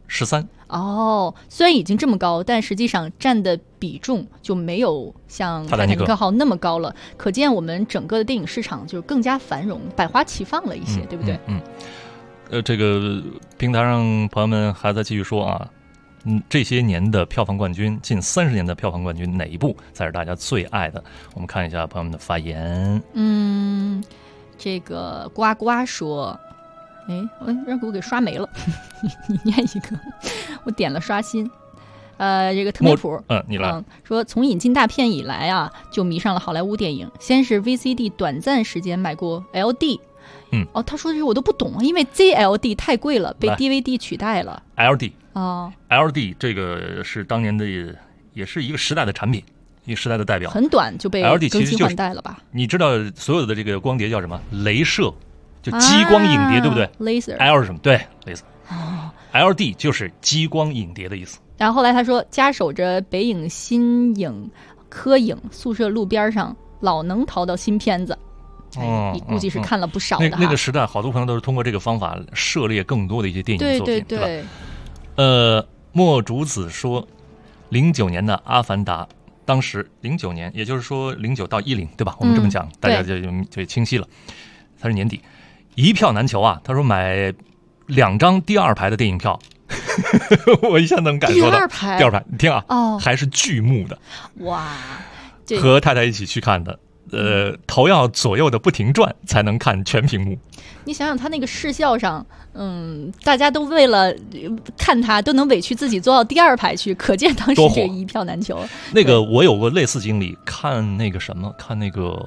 虽然已经这么高，但实际上占的比重就没有像泰坦尼克号那么高了。可见我们整个的电影市场就更加繁荣，百花齐放了一些，对不对？ 这个平台上朋友们还在继续说这些年的票房冠军，近30年的票房冠军，哪一部才是大家最爱的？我们看一下朋友们的发言。 这个呱呱说，让我给刷没了，你念一个，我点了刷新。这个特梅普， 你来说，从引进大片以来就迷上了好莱坞电影，先是 VCD 短暂时间买过 LD。 哦，他说的这我都不懂，因为 ZLD 太贵了，被 DVD 取代了。 LD 哦 ，LD 这个是当年的也是一个时代的产品，一个时代的代表。 很短就被 LD 更新换代了吧？ 你知道所有的这个光碟叫什么？镭射，就激光影碟，对不对 ？Laser。 L 是什么？对 ，Laser。哦 ，LD 就是激光影碟的意思。 然后后来他说，家守着北影、新影、科影宿舍路边上，老能淘到新片子。你估计是看了不少的。 那个时代，好多朋友都是通过这个方法涉猎更多的一些电影作品， 对吧？莫竹子说，09年的《阿凡达》，当时09年，也就是说09到10，对吧？我们这么讲，大家就清晰了。它是年底，一票难求啊！他说买2张第2排的电影票。我一下能感受到第二排，你听啊，还是剧目的， 哇， 和太太一起去看的，头要左右的不停转才能看全屏幕。 你想想他那个视效上，大家都为了看他都能委屈自己坐到第2排去，可见当时这一票难求。 那个我有过类似经历，看那个什么，看那个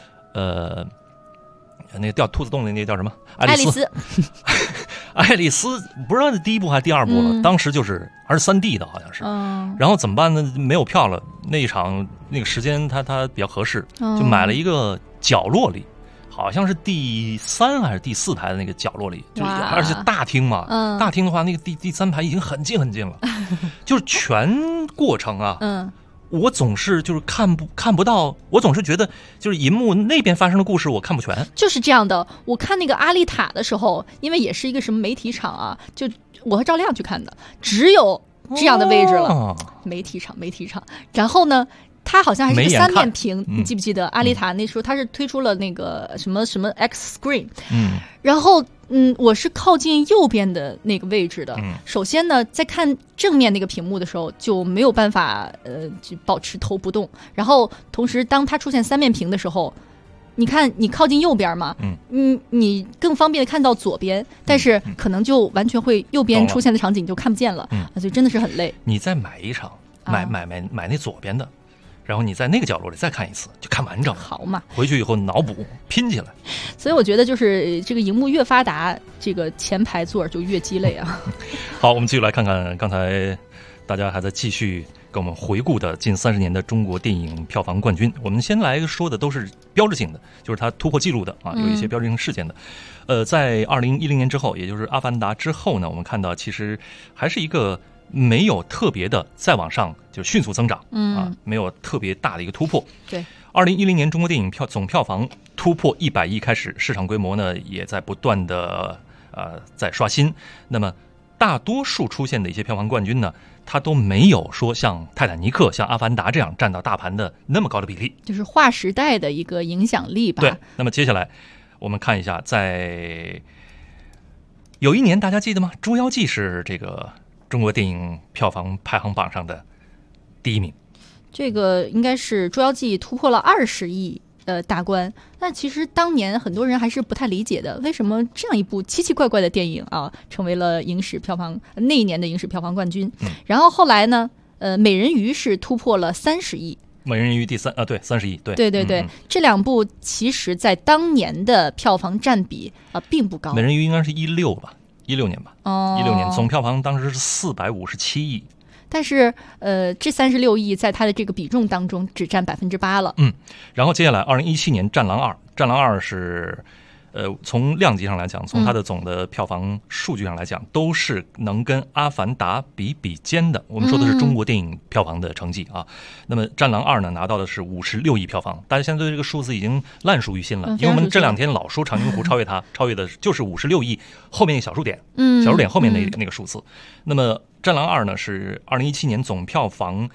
那个掉兔子洞的那个叫什么？爱丽丝。爱丽丝不知道是第1部还是第2部了，当时就是还是3D 的，好像是。然后怎么办呢？没有票了，那一场那个时间它比较合适，就买了一个角落里，好像是第3还是第4排的那个角落里，就是而且大厅嘛，大厅的话，那个第3排已经很近很近了，就是全过程啊。我总是就是看不到，我总是觉得就是银幕那边发生的故事我看不全， 就是这样的。我看那个阿丽塔的时候，因为也是一个什么媒体场啊，就我和赵亮去看的，只有这样的位置了。媒体场，然后呢，它好像还是个3面屏，你记不记得阿丽塔那时候它是推出了那个什么 X Screen，然后我是靠近右边的那个位置的。首先呢，在看正面那个屏幕的时候就没有办法就保持头不动，然后同时当它出现3面屏的时候，你看你靠近右边嘛，你更方便的看到左边，但是可能就完全会右边出现的场景就看不见了，所以真的是很累。 你再买一场，买那左边的。然后你在那个角落里再看一次，就看完整。 好嘛， 回去以后脑补拼起来。 所以我觉得就是这个荧幕越发达，这个前排座就越鸡肋啊。 好，我们继续来看看刚才大家还在继续跟我们回顾的近30年的中国电影票房冠军。我们先来说的都是标志性的，就是它突破纪录的啊，有一些标志性事件的。在2010年之后，也就是《阿凡达》之后呢，我们看到其实还是一个没有特别的再往上就迅速增长，没有特别大的一个突破。 对 ，2010年中国电影总票房突破100亿开始，市场规模呢也在不断的在刷新。那么大多数出现的一些票房冠军呢，它都没有说像泰坦尼克、像阿凡达这样占到大盘的那么高的比例， 就是划时代的一个影响力吧。 对，那么接下来我们看一下，在有一年大家记得吗？《捉妖记》是这个中国电影票房排行榜上的第1名。 这个应该是《捉妖记》突破了20亿大关，但其实当年很多人还是不太理解的，为什么这样一部奇奇怪怪的电影啊，成为了影史票房那一年的影史票房冠军。然后后来呢，美人鱼是突破了30亿。 美人鱼第3对30亿，对， 这2部其实在当年的票房占比并不高。 美人鱼应该是16年吧，16年总票房当时是457亿。 但是这36亿在它的这个比重当中只占8%了。 然后接下来2017年《战狼2》，《战狼2》是从量级上来讲，从它的总的票房数据上来讲，都是能跟《阿凡达》比肩的。我们说的是中国电影票房的成绩啊。那么《战狼2》呢，拿到的是56亿票房，大家现在对这个数字已经烂熟于心了，因为我们这2天老说长津湖超越它，超越的就是56亿后面一个小数点，小数点后面那个数字。那么《战狼2》呢，是2017年总票房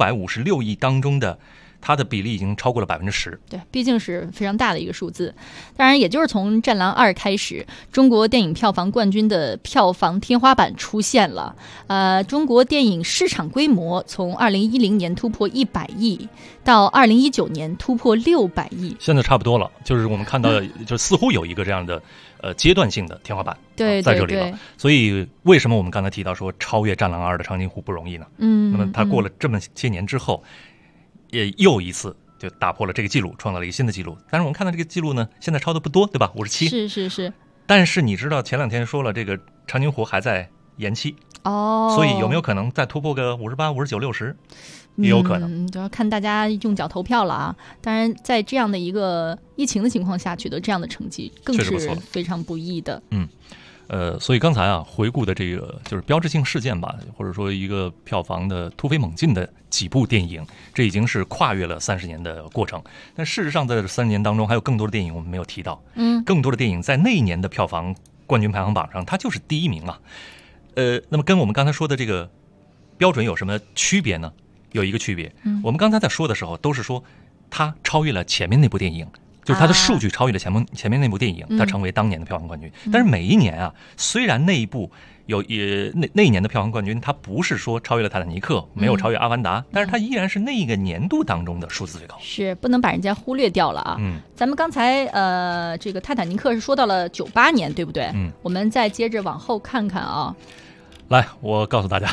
556亿当中的。它的比例已经超过了10%， 对，毕竟是非常大的一个数字。当然，也就是从《战狼2》开始，中国电影票房冠军的票房天花板出现了。中国电影市场规模从2010年突破100亿，到2019年突破600亿， 现在差不多了。就是我们看到，就似乎有一个这样的阶段性的天花板， 对， 在这里了。所以为什么我们刚才提到说超越《战狼2》的长津湖不容易呢？那么它过了这么些年之后。也又一次就打破了这个记录，创造了一个新的记录。但是我们看到这个记录呢，现在超的不多，对吧？57。 是。 但是你知道前2天说了，这个长津湖还在延期哦， 所以有没有可能再突破个58、59、60？也有可能， 就要看大家用脚投票了啊。当然，在这样的一个疫情的情况下取得这样的成绩，更是非常不易的。 所以刚才啊回顾的这个就是标志性事件吧，或者说一个票房的突飞猛进的几部电影，这已经是跨越了30年的过程。但事实上，在这30年当中，还有更多的电影我们没有提到。更多的电影在那一年的票房冠军排行榜上，它就是第1名啊。那么跟我们刚才说的这个标准有什么区别呢？有一个区别，我们刚才在说的时候都是说它超越了前面那部电影，就是它的数据超越了前面那部电影，它成为当年的票房冠军。但是每一年啊，虽然那一部那一年的票房冠军，它不是说超越了《泰坦尼克》，没有超越《阿凡达》，但是它依然是那个年度当中的数字最高， 是不能把人家忽略掉了啊。咱们刚才这个《泰坦尼克》是说到了98年，对不对？我们再接着往后看看啊。 来，我告诉大家，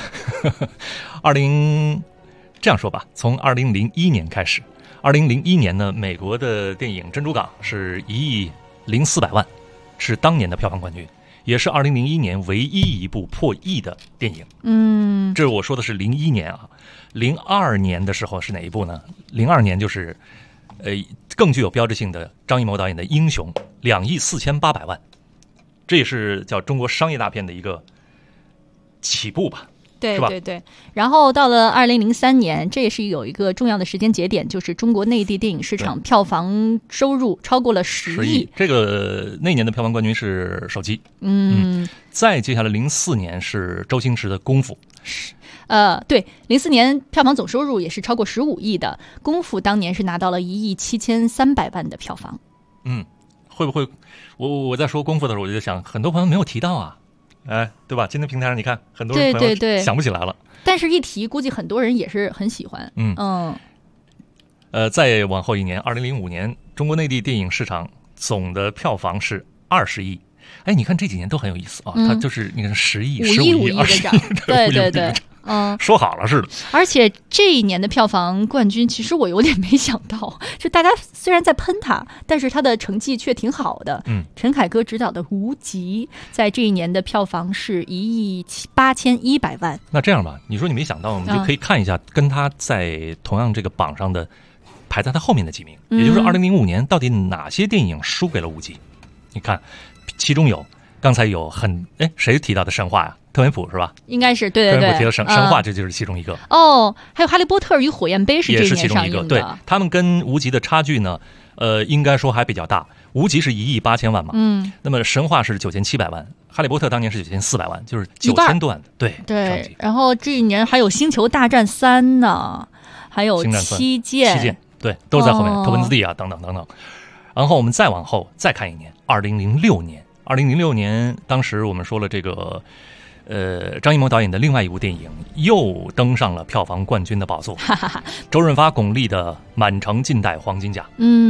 这样说吧，从2001年开始，2001年呢，美国的电影《珍珠港》是1.04亿，是当年的票房冠军，也是2001年唯一一部破亿的电影。这我说的是01年啊。02年的时候是哪一部呢？02年就是更具有标志性的张艺谋导演的《英雄》，2.48亿，这也是叫中国商业大片的一个起步吧。 对，然后到了2003年，这也是有一个重要的时间节点，就是中国内地电影市场票房收入超过了10亿。 这个那年的票房冠军是手机。再接下来04年是周星驰的《功夫》。 对，04年票房总收入也是超过15亿的，《功夫》当年是拿到了1.73亿的票房。 会不会我在说《功夫》的时候，我就想，很多朋友没有提到啊。对吧？今天平台上你看，很多人朋友想不起来了。 但是一提，估计很多人也是很喜欢。 再往后一年，2005年，中国内地电影市场总的票房是20亿。你看这几年都很有意思啊，它就是你看10亿、15亿、20亿， 对。 说好了似的。 而且这一年的票房冠军，其实我有点没想到，就大家虽然在喷他，但是他的成绩却挺好的。陈凯歌执导的《无极》在这一年的票房是1.81亿。 那这样吧，你说你没想到，我们就可以看一下跟他在同样这个榜上的排在他后面的几名，也就是2005年到底哪些电影输给了《无极》？你看，其中有刚才有谁提到的神话呀？特维普是吧？ 应该是对。 特维普提到神话，这就是其中一个。 还有《哈利波特与火焰杯》是这一年上映的。 对，他们跟无极的差距呢，应该说还比较大。无极是1.8亿嘛，那么神话是9700万，哈利波特当年是9400万，就是9000多万的。 对。然后这一年还有《星球大战3》呢，还有《七剑》， 对，都在后面，头文字 D 啊，等等等等。然后我们再往后再看一年，2006年。2006年，当时我们说了这个，张艺谋导演的另外一部电影又登上了票房冠军的宝座，周润发、巩俐的《满城尽带黄金甲》。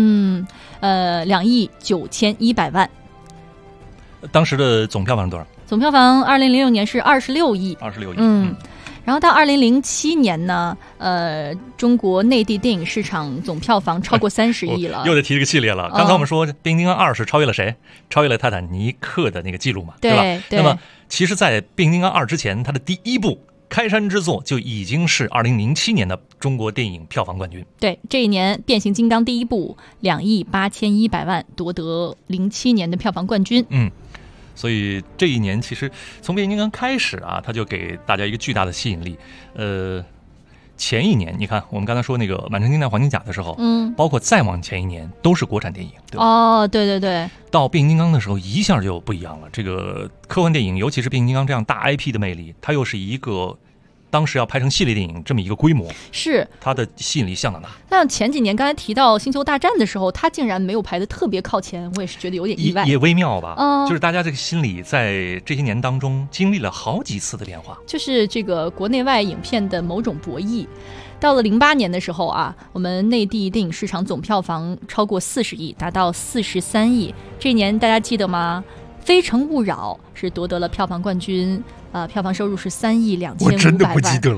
2.91亿。 当时的总票房是多少？ 总票房2006年是26亿。 26亿。 然后到2007年呢，中国内地电影市场总票房超过30亿了。 又得提这个系列了。刚才我们说《变形金刚2》是超越了谁？超越了《泰坦尼克》的那个记录嘛，对吧？那么其实，在《变形金刚2》之前，它的第一部开山之作就已经是2007年的中国电影票房冠军。 对，这一年《变形金刚》第一部2.81亿，夺得07年的票房冠军。 所以这一年其实从变形金刚开始啊，它就给大家一个巨大的吸引力。前一年你看我们刚才说那个《满城尽带黄金甲》的时候，包括再往前一年都是国产电影，对吧？ 对。 到变形金刚的时候一下就不一样了。这个科幻电影，尤其是变形金刚这样大 IP 的魅力，它又是一个当时要拍成系列电影这么一个规模， 是它的吸引力相当大。 但前几年刚才提到《星球大战》的时候，它竟然没有排得特别靠前，我也是觉得有点意外， 也微妙吧。就是大家这个心理在这些年当中经历了好几次的变化， 就是这个国内外影片的某种博弈。到了08年的时候啊，我们内地电影市场总票房超过40亿，达到43亿。这一年大家记得吗？《非诚勿扰》是夺得了票房冠军，票房收入是3.25亿。 我真的不记得了。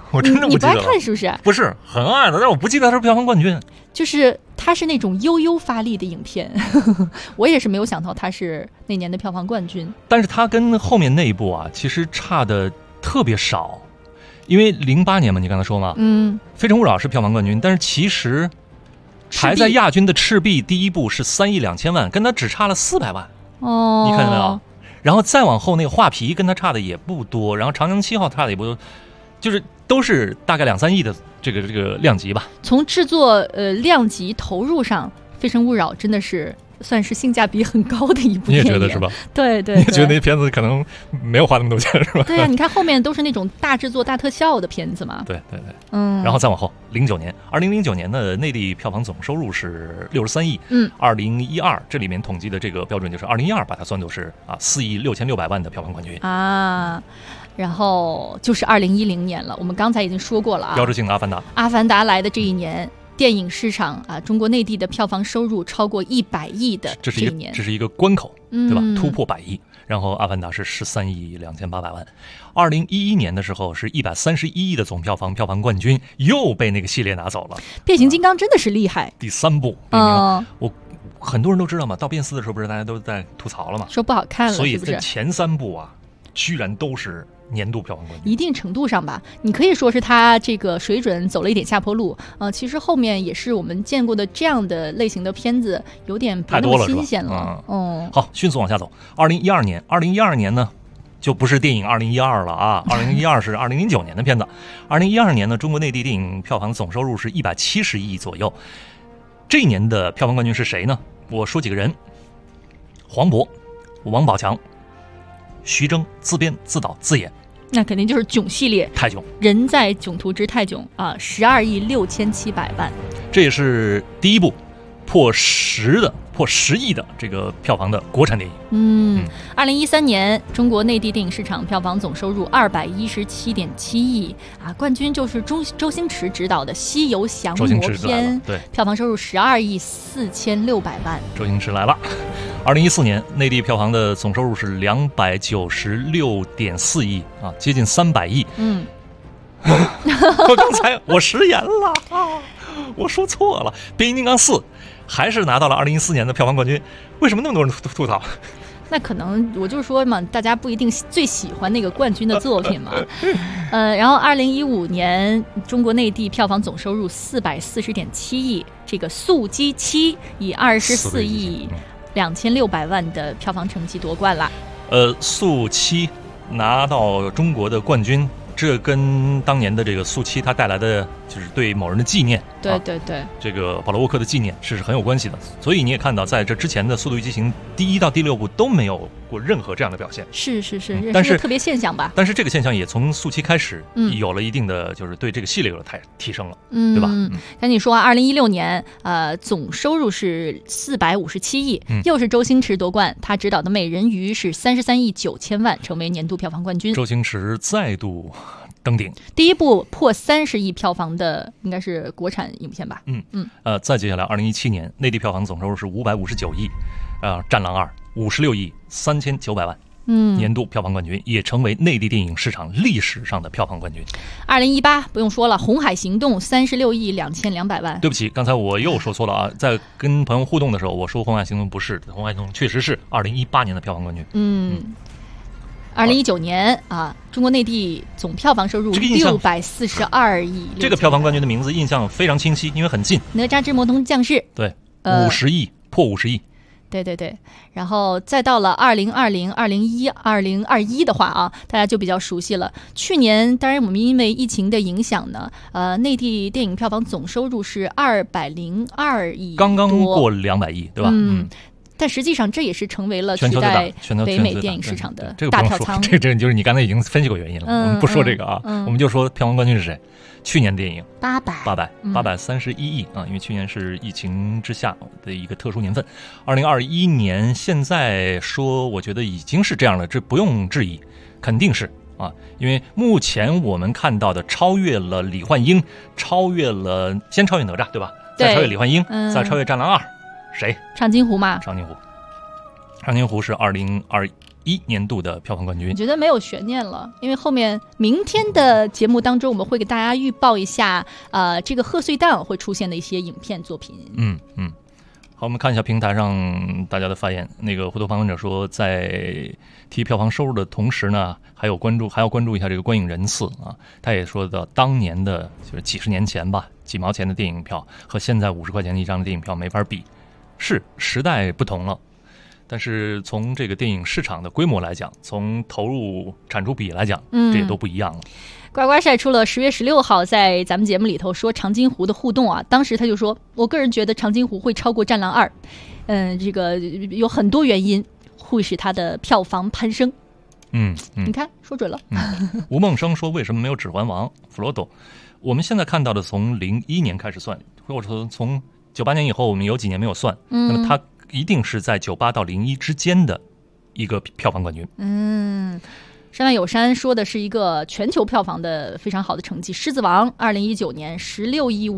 我真的不记得了。 你不爱看是不是？ 不是很爱的，但我不记得它是票房冠军。 就是它是那种悠悠发力的影片，我也是没有想到它是那年的票房冠军。 但是它跟后面那一部啊，其实差的特别少，因为08年嘛，你刚才说嘛， 《 非诚勿扰》是票房冠军，但是其实排在亚军的《赤壁》第一部是3亿2000万，跟它只差了400万。 哦， 你看到没有？然后再往后那个画皮跟它差的也不多，然后长江7号差的也不多，就是都是大概2-3亿的这个量级吧。 从制作量级投入上，《非诚勿扰》真的是算是性价比很高的一部电影。 你也觉得是吧？ 对对， 你也觉得那片子可能没有花那么多钱是吧？ 对啊，你看后面都是那种大制作大特效的片子嘛。 对对对，然后再往后，2009年的内地票房总收入是63亿，2012这里面统计的这个标准就是2012把它算作是4亿6600万的票房冠军啊。然后就是2010年了，我们刚才已经说过了啊， 标志性的《阿凡达》。《 阿凡达》来的这一年，电影市场中国内地的票房收入超过100亿的这一年， 这是一个关口，对吧？突破100亿。然后《阿凡达》是13亿2800万。2011年的时候是131亿的总票房，票房冠军又被那个系列拿走了。 变形金刚真的是厉害。 第3部，我很多人都知道嘛，到变4的时候不是大家都在吐槽了嘛， 说不好看了， 所以在前3部啊，居然都是年度票房冠军。 一定程度上吧，你可以说是他这个水准走了一点下坡路。其实后面也是我们见过的这样的类型的片子，有点不那么新鲜了。 好，迅速往下走。2012年呢，就不是电影2012了啊，2012是2009年的片子。2012年呢，中国内地电影票房总收入是170亿左右。这一年的票房冠军是谁呢？我说几个人：黄渤、王宝强、徐峥自编自导自演。 那肯定就是囧系列， 泰囧， 人在囧途之泰囧，12亿6700万， 这也是第一部破10亿的这个票房的国产电影。 2013年中国内地电影市场票房总收入217.7亿冠军就是周星驰执导的《西游降魔篇》， 对， 票房收入12亿4600万。 周星驰来了。2014年内地票房的总收入是296.4亿接近300亿。我食言了我说错了，变形金刚4还是拿到了2014年的票房冠军。为什么那么多人吐槽？ 那可能我就是说嘛，大家不一定最喜欢那个冠军的作品嘛。然后2015年中国内地票房总收入440.7亿，这个《速激7》以24亿2600万的票房成绩夺冠了。 速7拿到中国的冠军，这跟当年的这个速7它带来的就是对某人的纪念， 对对对， 这个保罗沃克的纪念是很有关系的。所以你也看到，在这之前的《速度与激情》第1到第6部都没有过任何这样的表现。 是， 但是特别现象吧。 但是这个现象也从速7开始有了一定的，就是对这个系列有了提升了，对吧？ 赶紧说2016年总收入是457亿，又是周星驰夺冠，他执导的《美人鱼》是33亿9000万，成为年度票房冠军。 周星驰再度登顶， 第一部破30亿票房的应该是国产影片吧？ 再接下来2017年内地票房总收入是559亿，战狼2 56亿3900万，年度票房冠军，也成为内地电影市场历史上的票房冠军。 2018不用说了，红海行动36亿2200万。 对不起，刚才我又说错了啊！在跟朋友互动的时候，我说红海行动不是，红海行动确实是2018年的票房冠军。 2019年中国内地总票房收入642亿。 这个票房冠军的名字印象非常清晰，因为很近。 哪吒之魔童降世。 对，50亿破50亿。 对，然后再到了2020、2021的话大家就比较熟悉了。去年当然我们因为疫情的影响呢，内地电影票房总收入是202亿， 刚刚过200亿，对吧？ 但实际上这也是成为了取代北美电影市场的大票仓。 这就是你刚才已经分析过原因了，我们不说这个我们就说票房冠军是谁。去年电影831亿因为去年是疫情之下的一个特殊年份。2021年现在说，我觉得已经是这样了，这不用质疑，肯定是因为目前我们看到的超越了李焕英，先超越哪吒对吧？再超越李焕英，再超越战狼2，谁？ 长津湖嘛。 长津湖是2021 2021年度的票房冠军。 我觉得没有悬念了，因为后面明天的节目当中，我们会给大家预报一下，这个贺岁档会出现的一些影片作品。 好，我们看一下平台上大家的发言。那个糊涂旁观者说，在提票房收入的同时呢，还要关注一下这个观影人次啊。他也说到，当年的就是几十年前吧，几毛钱的电影票和现在50块钱一张的电影票没法比，是时代不同了。但是从这个电影市场的规模来讲，从投入产出比来讲，这也都不一样了。 呱呱晒出了10月16号在咱们节目里头说长津湖的互动啊，当时他就说，我个人觉得长津湖会超过战狼2，这个有很多原因会使它的票房攀升。你看说准了。 吴梦生说，为什么没有指环王弗罗多？我们现在看到的从01年开始算，或者说从98年以后我们有几年没有算，那么它一定是在98到01之间的一个票房冠军。 山外有山说的是一个全球票房的非常好的成绩，狮子王2019年16亿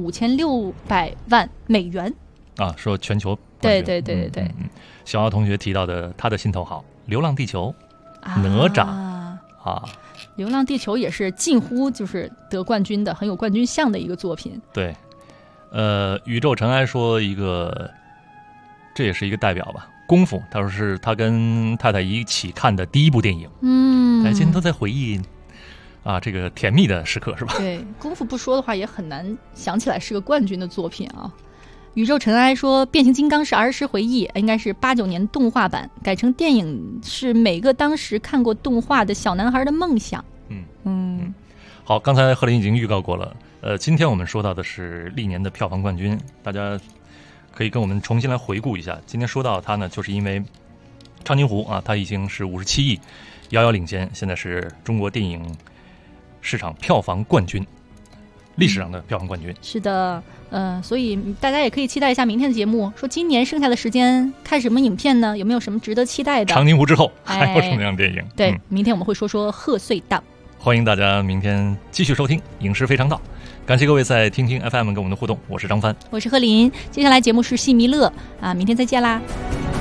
5600万美元啊，说全球对。 小奥同学提到的他的心头好，流浪地球、哪吒啊， 流浪地球也是近乎就是得冠军的，很有冠军相的一个作品。 对，宇宙尘埃说一个，这也是一个代表吧。功夫，他说是他跟太太一起看的第一部电影。今天都在回忆啊，这个甜蜜的时刻是吧？ 对，功夫不说的话也很难想起来是个冠军的作品啊。宇宙尘埃说，变形金刚是儿时回忆，应该是89年动画版，改成电影是每个当时看过动画的小男孩的梦想。 好，刚才贺林已经预告过了。今天我们说到的是历年的票房冠军，大家可以跟我们重新来回顾一下。今天说到它呢，就是因为长津湖啊，它已经是57亿，遥遥领先，现在是中国电影市场票房冠军，历史上的票房冠军。 是的，所以大家也可以期待一下明天的节目，说今年剩下的时间看什么影片呢？有没有什么值得期待的？ 长津湖之后还有什么样的电影？ 对，明天我们会说说贺岁档。 欢迎大家明天继续收听《影视非常道》，感谢各位在听听 FM 跟我们的互动，我是张帆， 我是贺林，接下来节目是戏弥勒啊，明天再见啦。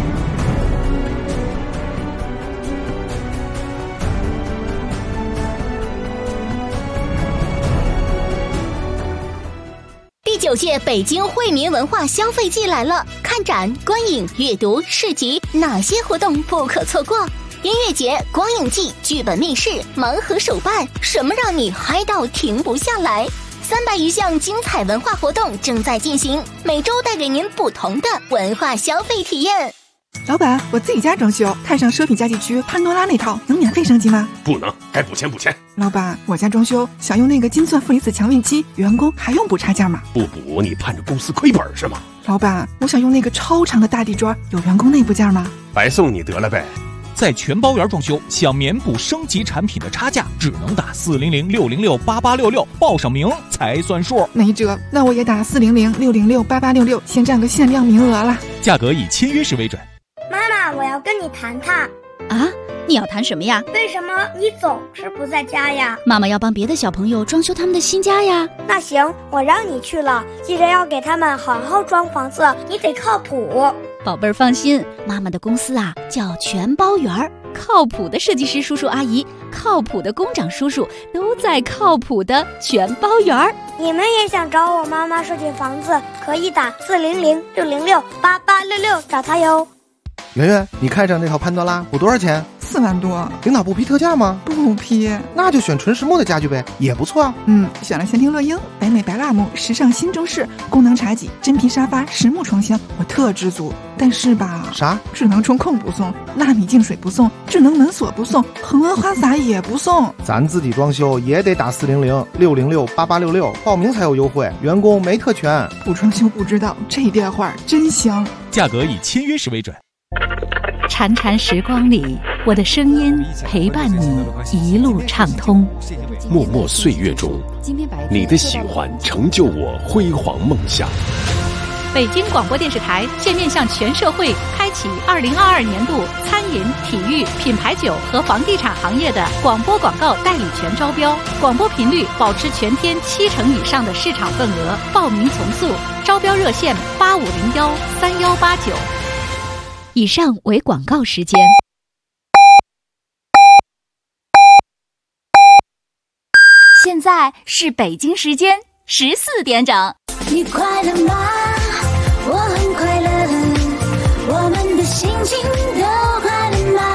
第9届北京惠民文化消费季来了，看展、观影、阅读、市集，哪些活动不可错过？音乐节、光影季、剧本密室、盲盒手办，什么让你嗨到停不下来？300余项精彩文化活动正在进行，每周带给您不同的文化消费体验。 老板，我自己家装修，看上奢品家具区潘多拉那套，能免费升级吗？ 不能，该补钱补钱。 老板，我家装修想用那个金钻负离子强运期，员工还用补差价吗？ 不补你盼着公司亏本是吗？ 老板，我想用那个超长的大地砖，有员工内部价吗？ 白送你得了呗。 在全包圆装修，想免补升级产品的差价，只能打400-606-8866，报上名才算数。 没辙，那我也打400-606-8866，先占个限量名额了。 价格以签约时为准。 妈妈，我要跟你谈谈。 啊，你要谈什么呀？ 为什么你总是不在家呀？ 妈妈要帮别的小朋友装修他们的新家呀。 那行，我让你去了，记得要给他们好好装房子，你得靠谱。 宝贝儿放心，妈妈的公司啊叫全包圆儿，靠谱的设计师叔叔阿姨，靠谱的工长叔叔都在靠谱的全包圆儿。 你们也想找我妈妈设计房子，可以打400-606-8866找她哟。 圆圆，你看上那套潘多拉补多少钱 ？4万多。 领导不批特价吗？ 不批。 那就选纯实木的家具呗，也不错啊。 选了仙庭乐英、北美白蜡木、时尚新中式、功能茶几、真皮沙发、实木床箱，我特知足。但是吧， 啥？ 智能中控不送，纳米净水不送，智能门锁不送，恒温花洒也不送。 咱自己装修也得打400-606-8866，报名才有优惠，员工没特权。 不装修不知道，这电话真香。 价格以签约时为准。 潺潺时光里，我的声音陪伴你一路畅通。 默默岁月中，你的喜欢成就我辉煌梦想。 北京广播电视台现面向全社会开启2022年度餐饮、体育、品牌酒和房地产行业的广播广告代理权招标，广播频率保持全天70%以上的市场份额，报名从速，招标热线8501-3189。 以上为广告时间。 现在是北京时间14点整。 你快乐吗？我很快乐，我们的心情都快乐吗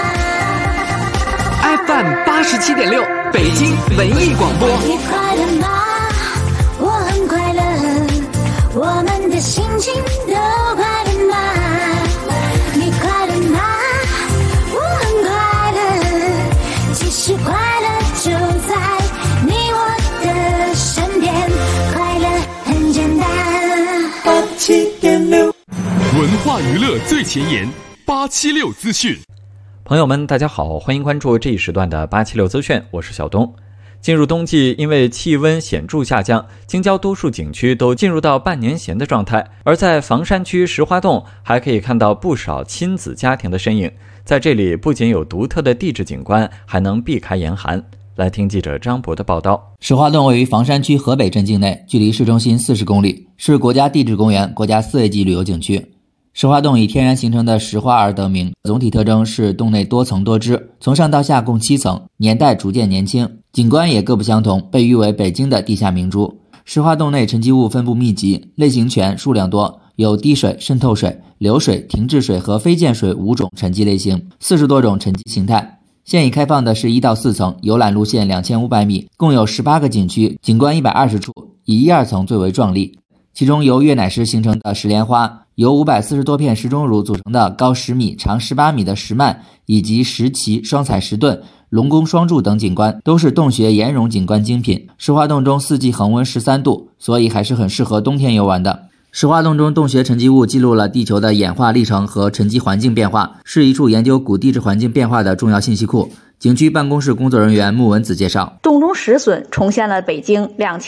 ？FM 87.6，北京文艺广播。 你快乐吗？我很快乐，我们的心情都快乐吗？你快乐吗？我很快乐，其实快乐就在你我的身边，快乐很简单。87.6， 文化娱乐最前沿，876资讯。 朋友们，大家好，欢迎关注这一时段的876资讯，我是小东。进入冬季，因为气温显著下降，京郊多数景区都进入到半年闲的状态。而在房山区石花洞，还可以看到不少亲子家庭的身影。在这里，不仅有独特的地质景观，还能避开严寒。来听记者张博的报道。 石花洞位于房山区河北镇境内，距离市中心40公里，是国家地质公园、国家4A级旅游景区。石花洞以天然形成的石花而得名，总体特征是洞内多层多支，从上到下共7层，年代逐渐年轻，景观也各不相同，被誉为北京的地下明珠。石花洞内沉积物分布密集，类型全，数量多，有滴水、渗透水、流水、停滞水和非溅水5种沉积类型，40多种沉积形态。现已开放的是1到4层，游览路线2500米，共有18个景区，景观120处，以1、2层最为壮丽。其中由月乃石形成的石莲花，由540多片石钟乳组成的高10米、长18米的石幔，以及石旗、双彩石盾、龙宫双柱等景观，都是洞穴岩溶景观精品。石花洞中4季恒温13度，所以还是很适合冬天游玩的。石花洞中洞穴沉积物记录了地球的演化历程和沉积环境变化，是一处研究古地质环境变化的重要信息库。景区办公室工作人员穆文子介绍， 洞中石笋重现了北京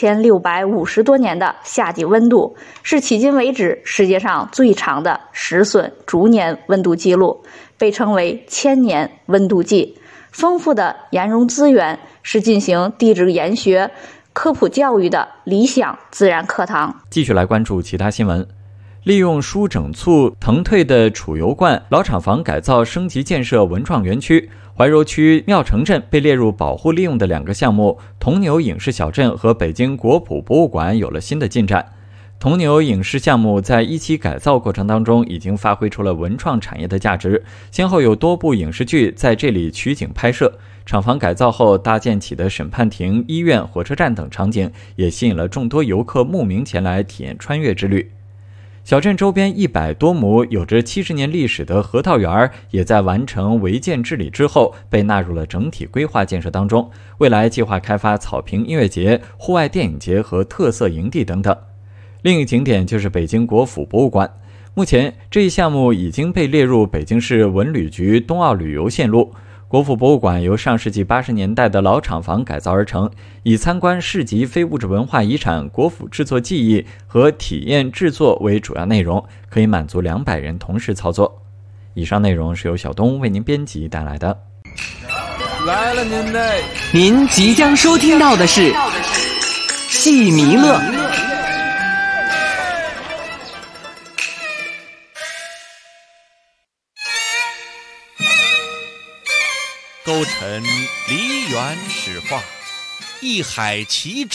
2650多年的夏季温度，是迄今为止世界上最长的石笋逐年温度记录，被称为1000年温度计。丰富的岩溶资源是进行地质研学科普教育的理想自然课堂。 继续来关注其他新闻。利用舒整促腾退的储油罐老厂房改造升级建设文创园区，怀柔区庙城镇被列入保护利用的2个项目铜牛影视小镇和北京国普博物馆有了新的进展。铜牛影视项目在1期改造过程当中已经发挥出了文创产业的价值，先后有多部影视剧在这里取景拍摄。厂房改造后搭建起的审判庭、医院、火车站等场景也吸引了众多游客慕名前来体验穿越之旅。小镇周边100多亩有着70年历史的核桃园也在完成违建治理之后被纳入了整体规划建设当中，未来计划开发草坪音乐节、户外电影节和特色营地等等。另一个景点就是北京国府博物馆，目前这一项目已经被列入北京市文旅局冬奥旅游线路。国府博物馆由上世纪80年代的老厂房改造而成，以参观市级非物质文化遗产国府制作技艺和体验制作为主要内容，可以满足200人同时操作。以上内容是由小东为您编辑带来的。 来了您即将收听到的是戏迷乐。 勾陈梨园史话，一海奇珍。